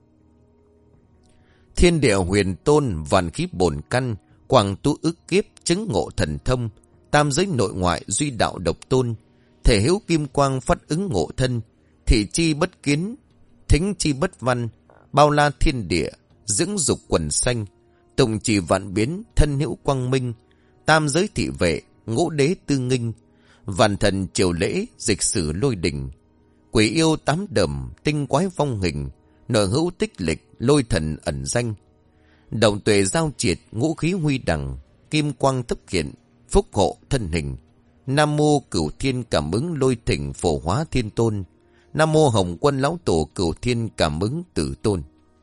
Thiên địa huyền tôn, vạn khí bổn căn, quang tu ức kiếp, chứng ngộ thần thông, tam giới nội ngoại, duy đạo độc tôn, thể hữu kim quang phát ứng ngộ thân, thị chi bất kiến, thính chi bất văn, bao la thiên địa, dưỡng dục quần xanh, tụng trì vạn biến, thân hữu quang minh, tam giới thị vệ, ngũ đế tư nghinh, vạn thần triều lễ, dịch sử lôi đình, quỷ yêu tám đầm, tinh quái vong hình, nội hữu tích lịch, lôi thần ẩn danh, động tuệ giao triệt, ngũ khí huy đằng, kim quang tấp hiện, phúc hộ thân hình. Nam mô Cửu Thiên cảm ứng lôi thỉnh phổ hóa thiên tôn. Nam mô Hồng Quân lão tổ Cửu Thiên cảm ứng tử tôn.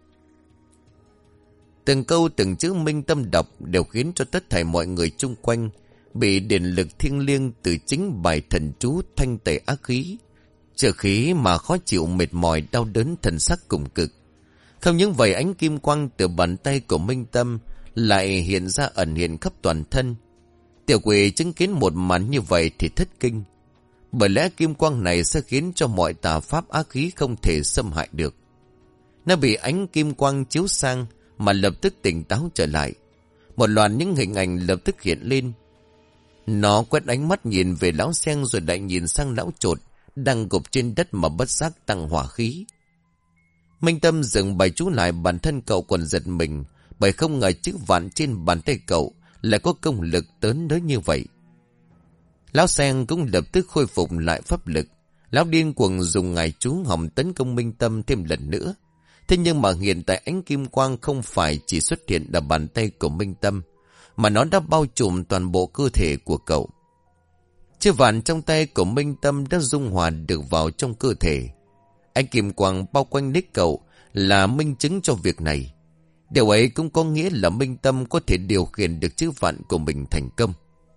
Từng câu từng chữ Minh Tâm đọc đều khiến cho tất thảy mọi người chung quanh bị điện lực thiêng liêng từ chính bài thần chú thanh tẩy ác khí, trừ khí mà khó chịu mệt mỏi đau đớn thần sắc cùng cực. Không những vậy, ánh kim quang từ bàn tay của Minh Tâm lại hiện ra ẩn hiện khắp toàn thân. Tiểu quỷ chứng kiến một màn như vậy thì thất kinh, bởi lẽ kim quang này sẽ khiến cho mọi tà pháp ác khí không thể xâm hại được. Nó bị ánh kim quang chiếu sang mà lập tức tỉnh táo trở lại. Một loạt những hình ảnh lập tức hiện lên. Nó quét ánh mắt nhìn về lão Sen rồi lại nhìn sang lão Trột đang gục trên đất mà bất giác tăng hỏa khí. Minh Tâm dừng bài chú lại, bản thân cậu còn giật mình, bởi không ngờ chữ vạn trên bàn tay cậu lại có công lực lớn đến như vậy. Lão Sen cũng lập tức khôi phục lại pháp lực. Lão điên cuồng dùng ngài chú hồng tấn công Minh Tâm thêm lần nữa. Thế nhưng mà hiện tại ánh kim quang không phải chỉ xuất hiện ở bàn tay của Minh Tâm, mà nó đã bao trùm toàn bộ cơ thể của cậu. Chữ vạn trong tay của Minh Tâm đã dung hòa được vào trong cơ thể. Ánh kim quang bao quanh lấy cậu là minh chứng cho việc này. Điều ấy cũng có nghĩa là Minh Tâm có thể điều khiển được chữ vạn của mình thành công.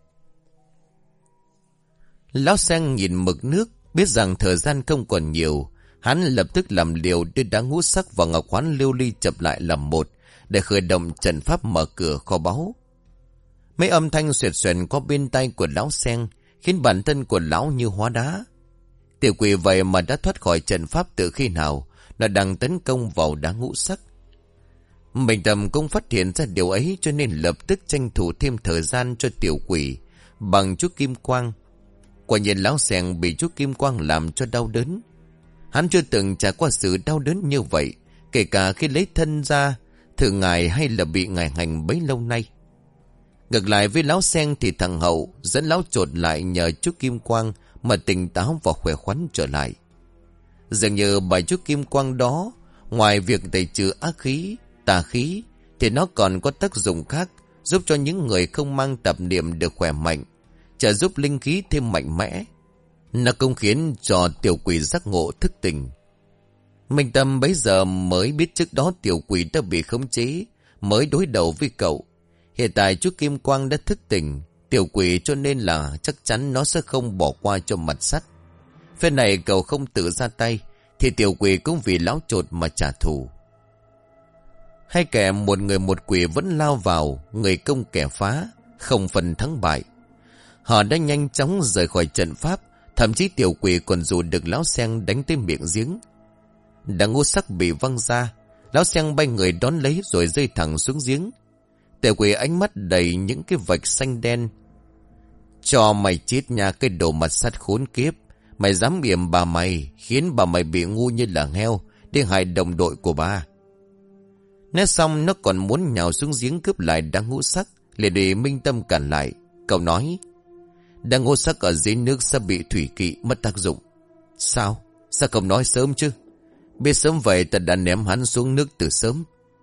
Lão Sen nhìn mực nước, biết rằng thời gian không còn nhiều. Hắn lập tức làm liều đưa đá ngũ sắc và ngọc hoán lưu ly chập lại làm một, để khởi động trận pháp mở cửa kho báu. Mấy âm thanh xoẹt xoẹt qua bên tai của lão Sen khiến bản thân của lão như hóa đá. Tiểu quỷ vậy mà đã thoát khỏi trận pháp từ khi nào, nó đang tấn công vào đá ngũ sắc. Minh Tâm cũng phát hiện ra điều ấy, cho nên lập tức tranh thủ thêm thời gian cho tiểu quỷ bằng chút kim quang. Quả nhiên lão Sen bị chút kim quang làm cho đau đớn. Hắn chưa từng trải qua sự đau đớn như vậy, kể cả khi lấy thân ra thử ngài hay là bị ngài hành bấy lâu nay. Ngược lại với lão Sen thì thằng Hậu dẫn lão Chột lại nhờ chút kim quang mà tỉnh táo và khỏe khoắn trở lại. Dường như bài chút kim quang đó, ngoài việc tẩy trừ ác khí, tà khí, thì nó còn có tác dụng khác, giúp cho những người không mang tập niệm được khỏe mạnh, trợ giúp linh khí thêm mạnh mẽ. Nó cũng khiến cho tiểu quỷ giác ngộ thức tỉnh. Minh Tâm bấy giờ mới biết trước đó tiểu quỷ đã bị khống chế, mới đối đầu với cậu. Hiện tại chú Kim Quang đã thức tỉnh tiểu quỷ, cho nên là chắc chắn nó sẽ không bỏ qua cho mặt sắt. Phen này cậu không tự ra tay, thì tiểu quỷ cũng vì lão Chột mà trả thù. Hai kẻ một người một quỷ vẫn lao vào, người công kẻ phá, không phần thắng bại. Họ đã nhanh chóng rời khỏi trận pháp, thậm chí tiểu quỷ còn dụ được lão Sen đánh tới miệng giếng. Đá ngũ sắc bị văng ra, lão Sen bay người đón lấy rồi rơi thẳng xuống giếng. Tiểu quỷ ánh mắt đầy những cái vạch xanh đen. Cho mày chết nha, cái đồ mặt sắt khốn kiếp. Mày dám yểm bà mày, khiến bà mày bị ngu như là heo, đi hại đồng đội của bà. Nói xong nó còn muốn nhào xuống giếng cướp lại đá ngũ sắc, liền bị Minh Tâm cản lại. Cậu nói, đá ngũ sắc ở dưới nước sẽ bị thủy kỵ, mất tác dụng. Sao? Sao không nói sớm chứ? Biết sớm vậy ta đã ném hắn xuống nước từ sớm.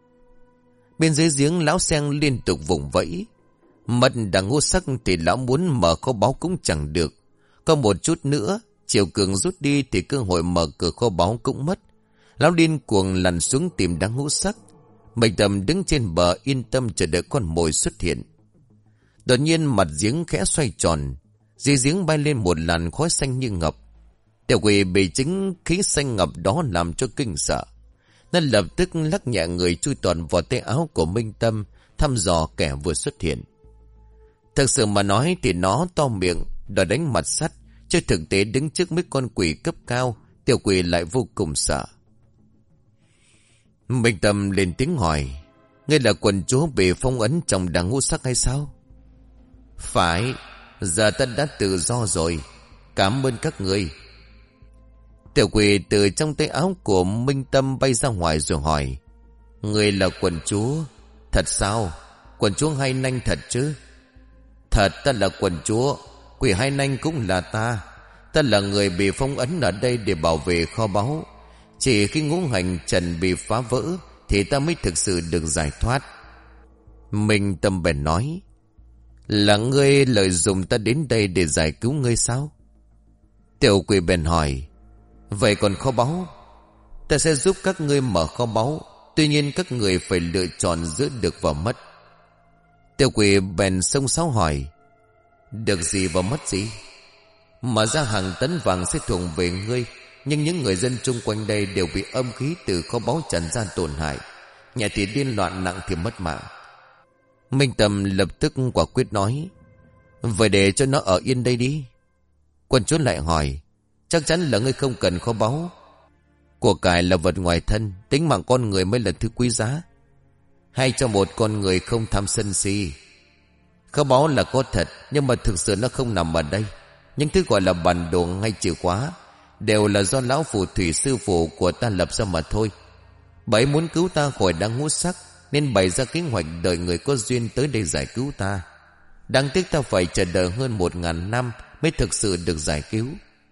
Bên dưới giếng lão Sen liên tục vùng vẫy. Mất đá ngũ sắc thì lão muốn mở kho báu cũng chẳng được. Có một chút nữa, chiều cường rút đi thì cơ hội mở cửa kho báu cũng mất. Lão điên cuồng lăn xuống tìm đá ngũ sắc. Minh Tâm đứng trên bờ yên tâm chờ đợi con mồi xuất hiện. Đột nhiên mặt giếng khẽ xoay tròn, dưới giếng bay lên một làn khói xanh như ngọc. Tiểu quỷ bị chính khí xanh ngập đó làm cho kinh sợ. Nó lập tức lắc nhẹ người chui toàn vào tay áo của Minh Tâm, thăm dò kẻ vừa xuất hiện. Thực sự mà nói thì nó to miệng đòi đánh mặt sắt, chứ thực tế đứng trước mấy con quỷ cấp cao, tiểu quỷ lại vô cùng sợ. Minh Tâm lên tiếng hỏi, ngươi là quần chúa bị phong ấn trong đá ngũ sắc hay sao? Phải, giờ ta đã tự do rồi, cảm ơn các ngươi. Tiểu quỷ từ trong tay áo của Minh Tâm bay ra ngoài rồi hỏi, ngươi là quần chúa? Thật sao? Quần chúa Hai Nanh thật chứ? Thật, ta là quần chúa. Quỷ Hai Nanh cũng là ta. Ta là người bị phong ấn ở đây để bảo vệ kho báu. Chỉ khi ngũ hành trần bị phá vỡ thì ta mới thực sự được giải thoát. Minh Tâm bèn nói, là ngươi lợi dụng ta đến đây để giải cứu ngươi sao? Tiểu quỷ bèn hỏi, vậy còn kho báu? Ta sẽ giúp các ngươi mở kho báu, tuy nhiên các người phải lựa chọn giữa được và mất. Tiểu quỷ bèn xông xáo hỏi, được gì và mất gì? Mở ra hàng tấn vàng sẽ thuộc về ngươi, nhưng những người dân chung quanh đây đều bị âm khí từ kho báu tràn ra tổn hại, nhẹ thì điên loạn, nặng thì mất mạng. Minh Tâm lập tức quả quyết nói, vậy để cho nó ở yên đây đi. Quân chúa lại hỏi, chắc chắn là ngươi không cần kho báu. Của cải là vật ngoài thân, tính mạng con người mới là thứ quý giá. Hay cho một con người không tham sân si. Kho báu là có thật, nhưng mà thực sự nó không nằm ở đây. Những thứ gọi là bản đồ hay chìa khóa đều là do lão phù thủy sư phụ của ta lập ra mà thôi. Bà ấy muốn cứu ta khỏi đá ngũ sắc, nên bày ra kế hoạch đợi người có duyên tới đây giải cứu ta. Đáng tiếc ta phải chờ đợi hơn một ngàn năm mới thực sự được giải cứu.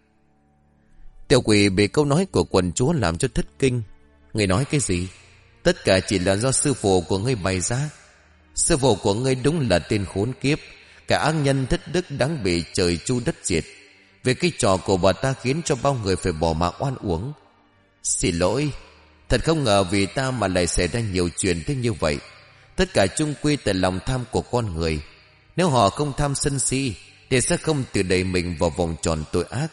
Tiểu quỷ bị câu nói của quần chúa làm cho thất kinh. Người nói cái gì? Tất cả chỉ là do sư phụ của ngươi bày ra. Sư phụ của ngươi đúng là tên khốn kiếp, cả ác nhân thất đức đáng bị trời chu đất diệt. Vì cái trò của bà ta khiến cho bao người phải bỏ mạng oan uổng. Xin lỗi, thật không ngờ vì ta mà lại xảy ra nhiều chuyện thế như vậy. Tất cả chung quy tại lòng tham của con người. Nếu họ không tham sân si thì sẽ không tự đẩy mình vào vòng tròn tội ác.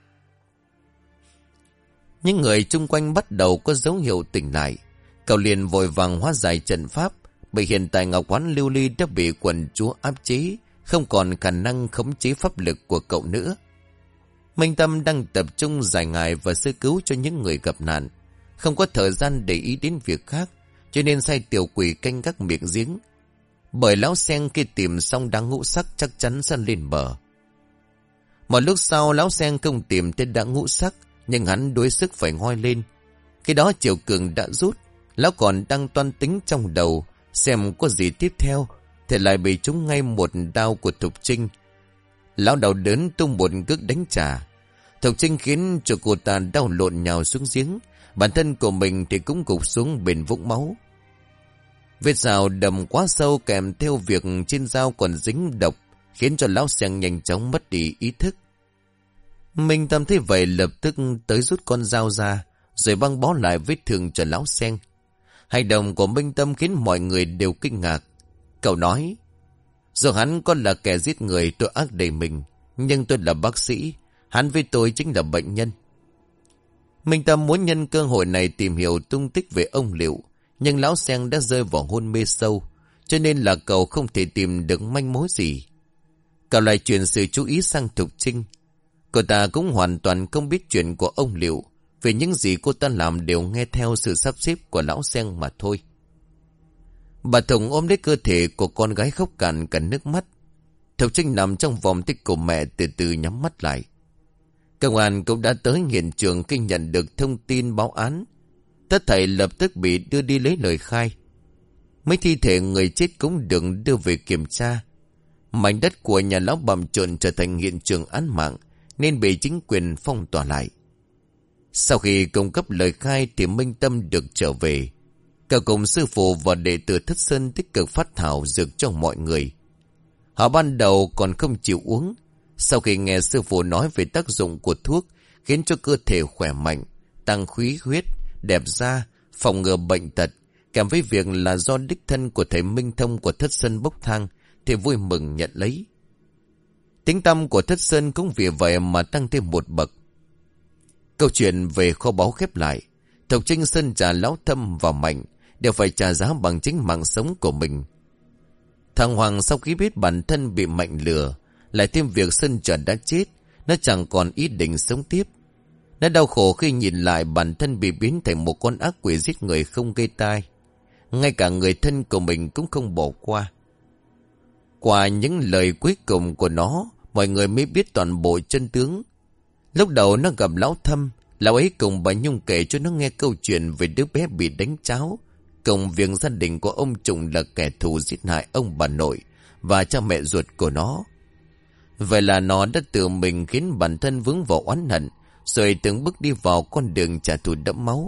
Những người chung quanh bắt đầu có dấu hiệu tỉnh lại. Cậu liền vội vàng hóa giải trận pháp, Bởi hiện tại ngọc hoán lưu ly đã bị quần chúa áp chế, không còn khả năng khống chế pháp lực của cậu nữa. Minh Tâm đang tập trung giải ngài và sơ cứu cho những người gặp nạn, không có thời gian để ý đến việc khác, cho nên sai tiểu quỷ canh gác miệng giếng. Bởi lão sen khi tìm xong đá ngũ sắc chắc chắn sẽ lên bờ. Một lúc sau lão sen không tìm thấy đá ngũ sắc, nhưng hắn đuối sức phải ngoi lên. Khi đó chiều cường đã rút, lão còn đang toan tính trong đầu xem có gì tiếp theo, thì lại bị trúng ngay một đao của Thục Trinh. Lão đau đớn tung một cước đánh trả. Thục Trinh khiến cho cô ta đau lộn nhào xuống giếng, bản thân của mình thì cũng gục xuống bền vũng máu. Vết rào đầm quá sâu kèm theo việc trên dao còn dính độc, khiến cho lão sen nhanh chóng mất đi ý thức. Minh Tâm thấy vậy lập tức tới rút con dao ra, rồi băng bó lại vết thương cho lão sen. Hành động của Minh Tâm khiến mọi người đều kinh ngạc. Cậu nói, dù hắn có là kẻ giết người tội ác đầy mình, nhưng tôi là bác sĩ, hắn với tôi chính là bệnh nhân. Minh Tâm muốn nhân cơ hội này tìm hiểu tung tích về ông Liệu, nhưng lão sen đã rơi vào hôn mê sâu, cho nên là cậu không thể tìm được manh mối gì. Cậu lại chuyển sự chú ý sang Thục Trinh. Cô ta cũng hoàn toàn không biết chuyện của ông Liệu, vì những gì cô ta làm đều nghe theo sự sắp xếp của lão sen mà thôi. Bà Thùng ôm lấy cơ thể của con gái khóc cạn cả nước mắt. Thục Trinh nằm trong vòng tay của mẹ từ từ nhắm mắt lại. Công an cũng đã tới hiện trường khi nhận được thông tin báo án. Tất thảy lập tức bị đưa đi lấy lời khai. Mấy thi thể người chết cũng được đưa về kiểm tra. Mảnh đất của nhà lão bầm trộn trở thành hiện trường án mạng, nên bị chính quyền phong tỏa lại. Sau khi cung cấp lời khai thì Minh Tâm được trở về. Cậu cùng sư phụ và đệ tử Thất Sơn tích cực phát thảo dược cho mọi người. Họ ban đầu còn không chịu uống. Sau khi nghe sư phụ nói về tác dụng của thuốc, khiến cho cơ thể khỏe mạnh, tăng khí huyết, đẹp da, phòng ngừa bệnh tật, kèm với việc là do đích thân của thầy Minh Thông của Thất Sơn bốc thang, thì vui mừng nhận lấy. Tính tâm của Thất Sơn cũng vì vậy mà tăng thêm một bậc. Câu chuyện về kho báu khép lại. Thục Trinh, Sơn Trà, Lão Thâm và Mạnh đều phải trả giá bằng chính mạng sống của mình. Thằng Hoàng sau khi biết bản thân bị Mạnh lừa, lại thêm việc Sơn Trà đã chết, nó chẳng còn ý định sống tiếp. Nó đau khổ khi nhìn lại bản thân bị biến thành một con ác quỷ giết người không gây tai. Ngay cả người thân của mình cũng không bỏ qua. Qua những lời cuối cùng của nó, mọi người mới biết toàn bộ chân tướng. Lúc đầu nó gặp Lão Thâm, lão ấy cùng bà Nhung kể cho nó nghe câu chuyện về đứa bé bị đánh cháo, cùng việc gia đình của ông Trùng là kẻ thù giết hại ông bà nội và cha mẹ ruột của nó. Vậy là nó đã tự mình khiến bản thân vướng vào oán hận, rồi từng bước đi vào con đường trả thù đẫm máu.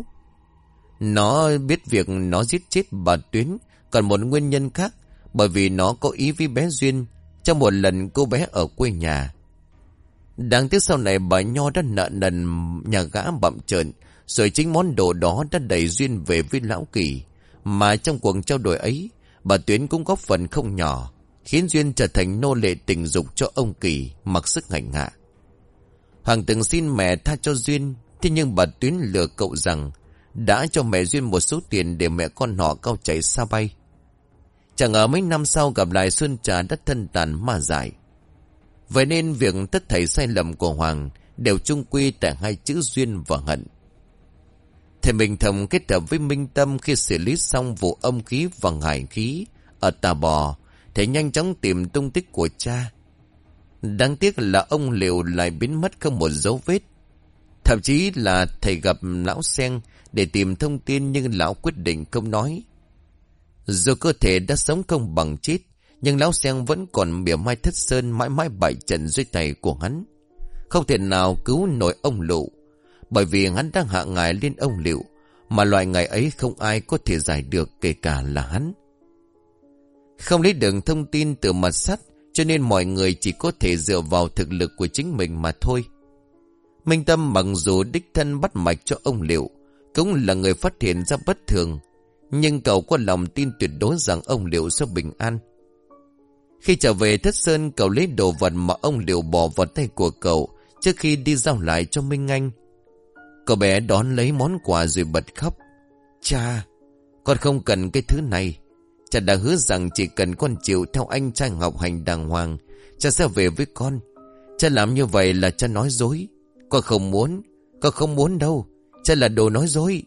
Nó biết việc nó giết chết bà Tuyến còn một nguyên nhân khác, bởi vì nó có ý với bé Duyên trong một lần cô bé ở quê nhà. Đáng tiếc sau này bà Nho đã nợ nần nhà gã bặm trợn, rồi chính món đồ đó đã đẩy Duyên về với Lão Kỳ. Mà trong cuộc trao đổi ấy, bà Tuyến cũng góp phần không nhỏ, khiến Duyên trở thành nô lệ tình dục cho ông Kỳ, mặc sức hành hạ. Hoàng từng xin mẹ tha cho Duyên, thế nhưng bà Tuyến lừa cậu rằng đã cho mẹ Duyên một số tiền để mẹ con họ cao chạy xa bay. Chẳng ngờ mấy năm sau gặp lại Sơn Trà đã thân tàn ma dại. Vậy nên việc tất thảy sai lầm của Hoàng đều chung quy tại hai chữ duyên và hận. Thầy Minh Thông kết hợp với Minh Tâm khi xử lý xong vụ âm khí và ngải khí ở Tà Bò, thầy nhanh chóng tìm tung tích của cha. Đáng tiếc là ông Liệu lại biến mất không một dấu vết. Thậm chí là thầy gặp lão Sen để tìm thông tin, nhưng lão quyết định không nói. Dù cơ thể đã sống không bằng chết, nhưng lão Sen vẫn còn mỉa mai Thất Sơn mãi mãi bại trận dưới tay của hắn. Không thể nào cứu nổi ông Lụ, bởi vì hắn đang hạ ngài lên ông Liệu, mà loại ngài ấy không ai có thể giải được, kể cả là hắn. Không lấy được thông tin từ mặt sắt, cho nên mọi người chỉ có thể dựa vào thực lực của chính mình mà thôi. Minh Tâm mặc dù đích thân bắt mạch cho ông Liệu, cũng là người phát hiện ra bất thường, nhưng cậu có lòng tin tuyệt đối rằng ông Liệu sẽ bình an. Khi trở về Thất Sơn, cậu lấy đồ vật mà ông Liệu bỏ vào tay của cậu trước khi đi giao lại cho Minh Anh. Cậu bé đón lấy món quà rồi bật khóc. Cha, con không cần cái thứ này. Cha đã hứa rằng chỉ cần con chịu theo anh trai học hành đàng hoàng, cha sẽ về với con. Cha làm như vậy là cha nói dối. Con không muốn. Con không muốn đâu. Cha là đồ nói dối.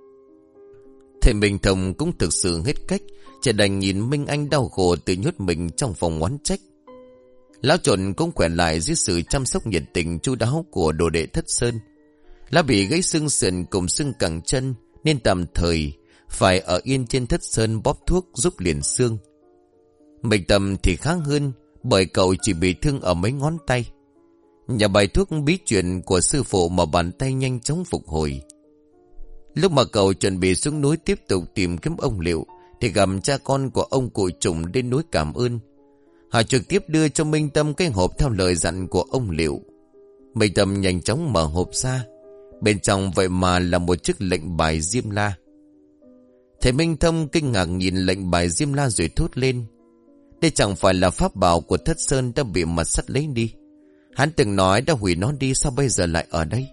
Thầy Minh Thông cũng thực sự hết cách. Cha đành nhìn Minh Anh đau khổ tự nhốt mình trong phòng oán trách. Lão Trộn cũng khỏe lại dưới sự chăm sóc nhiệt tình chu đáo của đồ đệ Thất Sơn. Lão bị gãy xương sườn cùng xương cẳng chân nên tạm thời phải ở yên trên Thất Sơn bóp thuốc giúp liền xương. Minh Tâm thì khá hơn, bởi cậu chỉ bị thương ở mấy ngón tay. Nhờ bài thuốc bí truyền của sư phụ mà bàn tay nhanh chóng phục hồi. Lúc mà cậu chuẩn bị xuống núi tiếp tục tìm kiếm ông Liệu thì gặp cha con của ông cụ Trùng đến núi cảm ơn. Họ trực tiếp đưa cho Minh Tâm cái hộp theo lời dặn của ông Liệu. Minh Tâm nhanh chóng mở hộp ra. Bên trong vậy mà là một chiếc lệnh bài Diêm La. Thầy Minh Thông kinh ngạc nhìn lệnh bài Diêm La rồi thốt lên. Đây chẳng phải là pháp bảo của Thất Sơn đã bị mạt sắt lấy đi. Hắn từng nói đã hủy nó đi, sao bây giờ lại ở đây?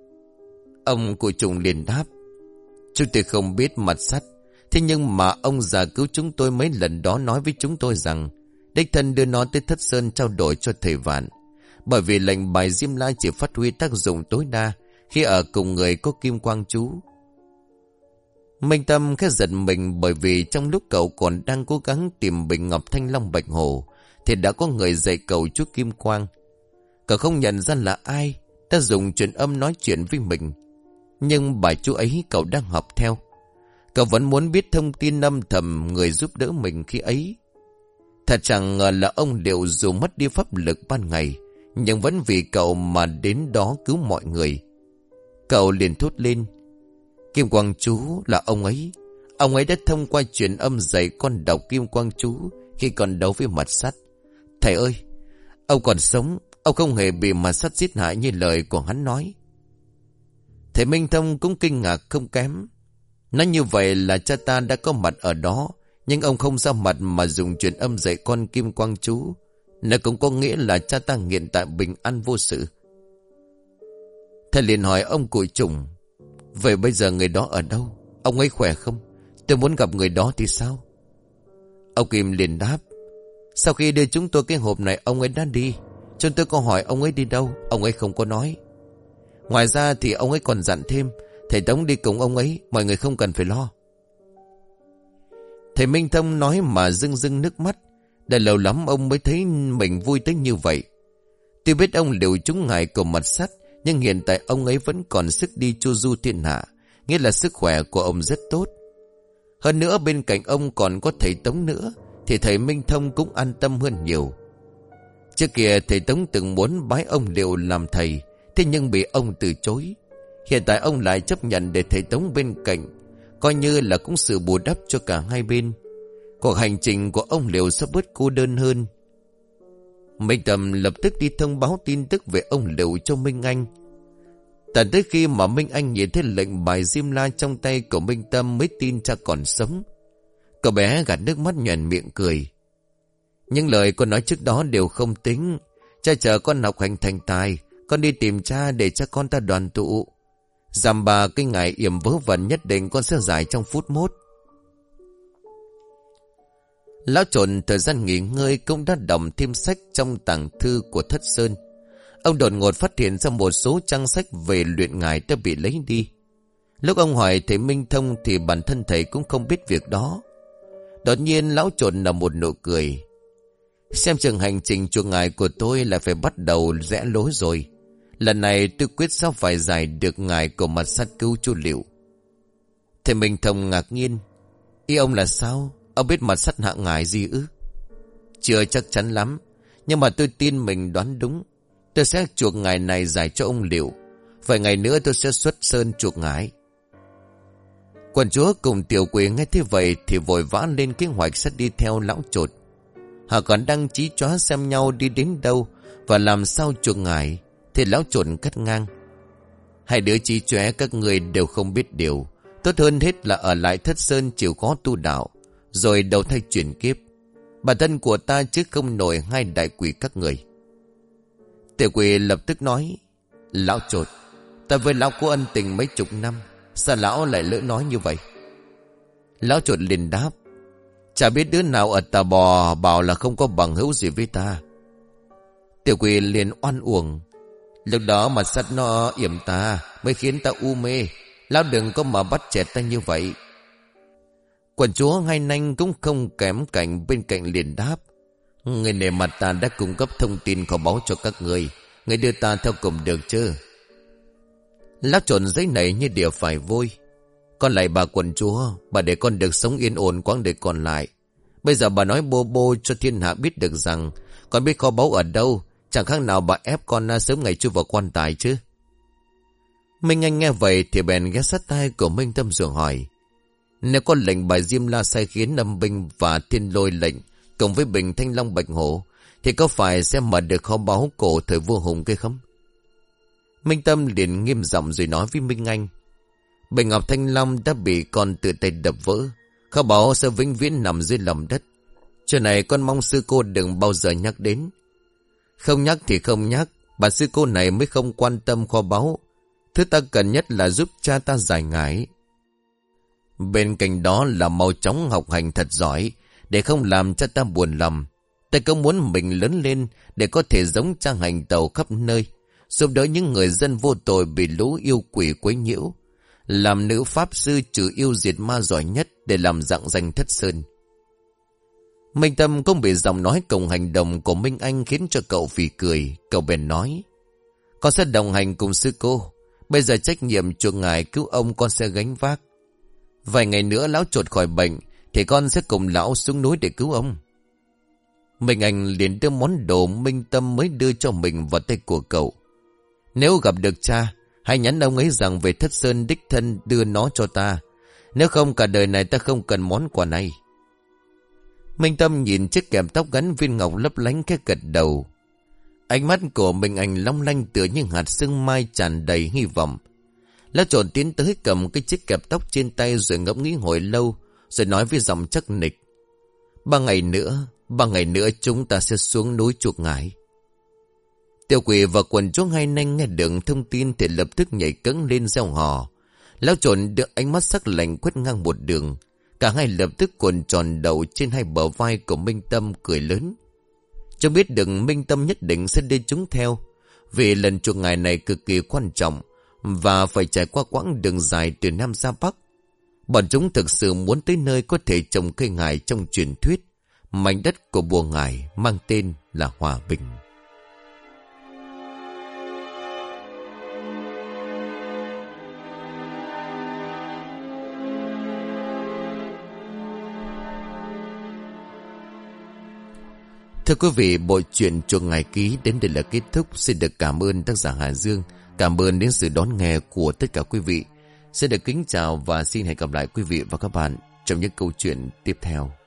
Ông cụ Trùng liền đáp. Chúng tôi không biết mạt sắt. Thế nhưng mà ông già cứu chúng tôi mấy lần đó nói với chúng tôi rằng đích thân đưa nó tới Thất Sơn trao đổi cho thầy Vạn. Bởi vì lệnh bài Diêm La chỉ phát huy tác dụng tối đa khi ở cùng người có kim quang chú. Minh Tâm khẽ giật mình, bởi vì trong lúc cậu còn đang cố gắng tìm bình ngọc thanh long bạch hổ thì đã có người dạy cậu chú kim quang. Cậu không nhận ra là ai đã dùng truyền âm nói chuyện với mình. Nhưng bài chú ấy cậu đang học theo. Cậu vẫn muốn biết thông tin âm thầm người giúp đỡ mình khi ấy. Thật chẳng ngờ là ông Liệu dù mất đi pháp lực ban ngày, nhưng vẫn vì cậu mà đến đó cứu mọi người. Cậu liền thốt lên. Kim quang chú là ông ấy. Ông ấy đã thông qua truyền âm dạy con đọc kim quang chú khi còn đấu với mạt sắt. Thầy ơi, ông còn sống. Ông không hề bị mạt sắt giết hại như lời của hắn nói. Thầy Minh Thông cũng kinh ngạc không kém. Nói như vậy là cha ta đã có mặt ở đó, nhưng ông không ra mặt mà dùng truyền âm dạy con kim quang chú. Nó cũng có nghĩa là cha ta hiện tại bình an vô sự. Thầy liền hỏi ông cụ Trùng. Vậy bây giờ người đó ở đâu? Ông ấy khỏe không? Tôi muốn gặp người đó thì sao? Ông Kim liền đáp. Sau khi đưa chúng tôi cái hộp này, ông ấy đã đi. Chúng tôi có hỏi ông ấy đi đâu, ông ấy không có nói. Ngoài ra thì ông ấy còn dặn thêm, thầy Tống đi cùng ông ấy, mọi người không cần phải lo. Thầy Minh Thông nói mà rưng rưng nước mắt. Đã lâu lắm ông mới thấy mình vui tới như vậy. Tuy biết ông Liệu trúng ngài của mạt sắt, nhưng hiện tại ông ấy vẫn còn sức đi chu du thiên hạ, nghĩa là sức khỏe của ông rất tốt. Hơn nữa bên cạnh ông còn có thầy Tống nữa, thì thầy Minh Thông cũng an tâm hơn nhiều. Trước kia thầy Tống từng muốn bái ông Liệu làm thầy, thế nhưng bị ông từ chối. Hiện tại ông lại chấp nhận để thầy Tống bên cạnh, coi như là cũng sự bù đắp cho cả hai bên. Cuộc hành trình của ông Liệu sẽ bớt cô đơn hơn. Minh Tâm lập tức đi thông báo tin tức về ông Liệu cho Minh Anh. Tận tới khi mà Minh Anh nhìn thấy lệnh bài Diêm La trong tay của Minh Tâm mới tin cha còn sống. Cậu bé gạt nước mắt nhoẻn miệng cười. Những lời con nói trước đó đều không tính. Cha chờ con học hành thành tài, con đi tìm cha để cha con ta đoàn tụ. Dằm bà cái ngày yểm vớ vẩn nhất định con sẽ giải trong phút mốt. Lão Trộn thời gian nghỉ ngơi cũng đã đọc thêm sách trong tàng thư của Thất Sơn. Ông đột ngột phát hiện ra một số trang sách về luyện ngải đã bị lấy đi. Lúc ông hỏi thầy Minh Thông thì bản thân thầy cũng không biết việc đó. Đột nhiên lão Trộn nở một nụ cười. Xem chừng hành trình chuộc ngải của tôi lại phải bắt đầu rẽ lối rồi. Lần này tôi quyết sao phải giải được ngải của mạt sắt cứu chu Liệu. Thầy Minh Thông ngạc nhiên. Ý ông là sao? Ông biết mạt sắt hạ ngải gì ư? Chưa chắc chắn lắm, nhưng mà tôi tin mình đoán đúng. Tôi sẽ chuộc ngải này giải cho ông Liệu. Vài ngày nữa tôi sẽ xuất sơn chuộc ngải. Quần chúa cùng tiểu quỷ nghe thế vậy thì vội vã lên kế hoạch sẽ đi theo lão Trột. Họ còn đang chí chóa xem nhau đi đến đâu và làm sao chuộc ngải, thì lão Trột cắt ngang. Hai đứa chí chóe các người đều không biết điều. Tốt hơn hết là ở lại Thất Sơn chịu khó tu đạo, rồi đầu thai chuyển kiếp. Bản thân của ta chứ không nổi hai đại quỷ các người. Tiểu quỷ lập tức nói. Lão Trột, ta với lão có ân tình mấy chục năm, sao lão lại lỡ nói như vậy? Lão Trột liền đáp. Chả biết đứa nào ở Tà Bò bảo là không có bằng hữu gì với ta. Tiểu quỷ liền oan uổng. Lúc đó mà sắt nó yểm ta mới khiến ta u mê. Lão đừng có mà bắt chẹt ta như vậy. Quận chúa Hai Nanh cũng không kém cạnh bên cạnh liền đáp. Người nề mặt ta đã cung cấp thông tin kho báu cho các người. Người đưa ta theo cùng được chứ? Lão trộn giấy này như điều phải vôi. Con lại bà quận chúa, bà để con được sống yên ổn quãng đời còn lại. Bây giờ bà nói bô bô cho thiên hạ biết được rằng con biết kho báu ở đâu. Chẳng khác nào bà ép con sớm ngày chui vào quan tài chứ. Minh Anh nghe vậy thì bèn ghé sát tai của Minh Tâm rồi hỏi. Nếu có lệnh bài Diêm La sai khiến âm binh và thiên lôi lệnh cùng với bình Thanh Long Bạch Hổ thì có phải sẽ mở được kho báu cổ thời vua Hùng kia không? Minh Tâm liền nghiêm giọng rồi nói với Minh Anh. Bình ngọc Thanh Long đã bị con tự tay đập vỡ. Kho báu sẽ vĩnh viễn nằm dưới lòng đất. Chuyện này con mong sư cô đừng bao giờ nhắc đến. Không nhắc thì không nhắc. Bà sư cô này mới không quan tâm kho báu. Thứ ta cần nhất là giúp cha ta giải ngải. Bên cạnh đó là mau chóng học hành thật giỏi. Để không làm cha ta buồn lòng. Ta cũng muốn mình lớn lên để có thể giống cha hành tàu khắp nơi. Giúp đỡ những người dân vô tội bị lũ yêu quỷ quấy nhiễu. Làm nữ pháp sư trừ yêu diệt ma giỏi nhất để làm rạng danh Thất Sơn. Minh Tâm cũng bị giọng nói cùng hành động của Minh Anh khiến cho cậu phì cười. Cậu bèn nói. Con sẽ đồng hành cùng sư cô. Bây giờ trách nhiệm chuộc ngài cứu ông con sẽ gánh vác. Vài ngày nữa lão chuột khỏi bệnh thì con sẽ cùng lão xuống núi để cứu ông. Minh Anh liền đưa món đồ Minh Tâm mới đưa cho mình vào tay của cậu. Nếu gặp được cha, hãy nhắn ông ấy rằng về Thất Sơn đích thân đưa nó cho ta. Nếu không cả đời này ta không cần món quà này. Minh Tâm nhìn chiếc kẹp tóc gắn viên ngọc lấp lánh cái gật đầu. Ánh mắt của Minh Anh long lanh tựa như hạt sương mai tràn đầy hy vọng. Lão trộn tiến tới cầm cái chiếc kẹp tóc trên tay rồi ngẫm nghĩ hồi lâu, rồi nói với giọng chắc nịch. Ba ngày nữa, ba ngày nữa chúng ta sẽ xuống núi chuộc ngải. Tiểu quỷ và quần chúa Hai Nanh nghe được thông tin thì lập tức nhảy cẫng lên reo hò. Lão trộn đưa ánh mắt sắc lạnh quét ngang một đường. Cả hai lập tức cuộn tròn đầu trên hai bờ vai của Minh Tâm cười lớn. Chúng biết được Minh Tâm nhất định sẽ đi chúng theo. Vì lần chuộc ngải này cực kỳ quan trọng và phải trải qua quãng đường dài từ Nam ra Bắc. Bọn chúng thực sự muốn tới nơi có thể trồng cây ngải trong truyền thuyết. Mảnh đất của bùa ngải mang tên là Hòa Bình. Thưa quý vị, bộ truyện Chuộc Ngải Ký đến đây là kết thúc. Xin được cảm ơn tác giả Hà Dương. Cảm ơn đến sự đón nghe của tất cả quý vị. Xin được kính chào và xin hẹn gặp lại quý vị và các bạn trong những câu chuyện tiếp theo.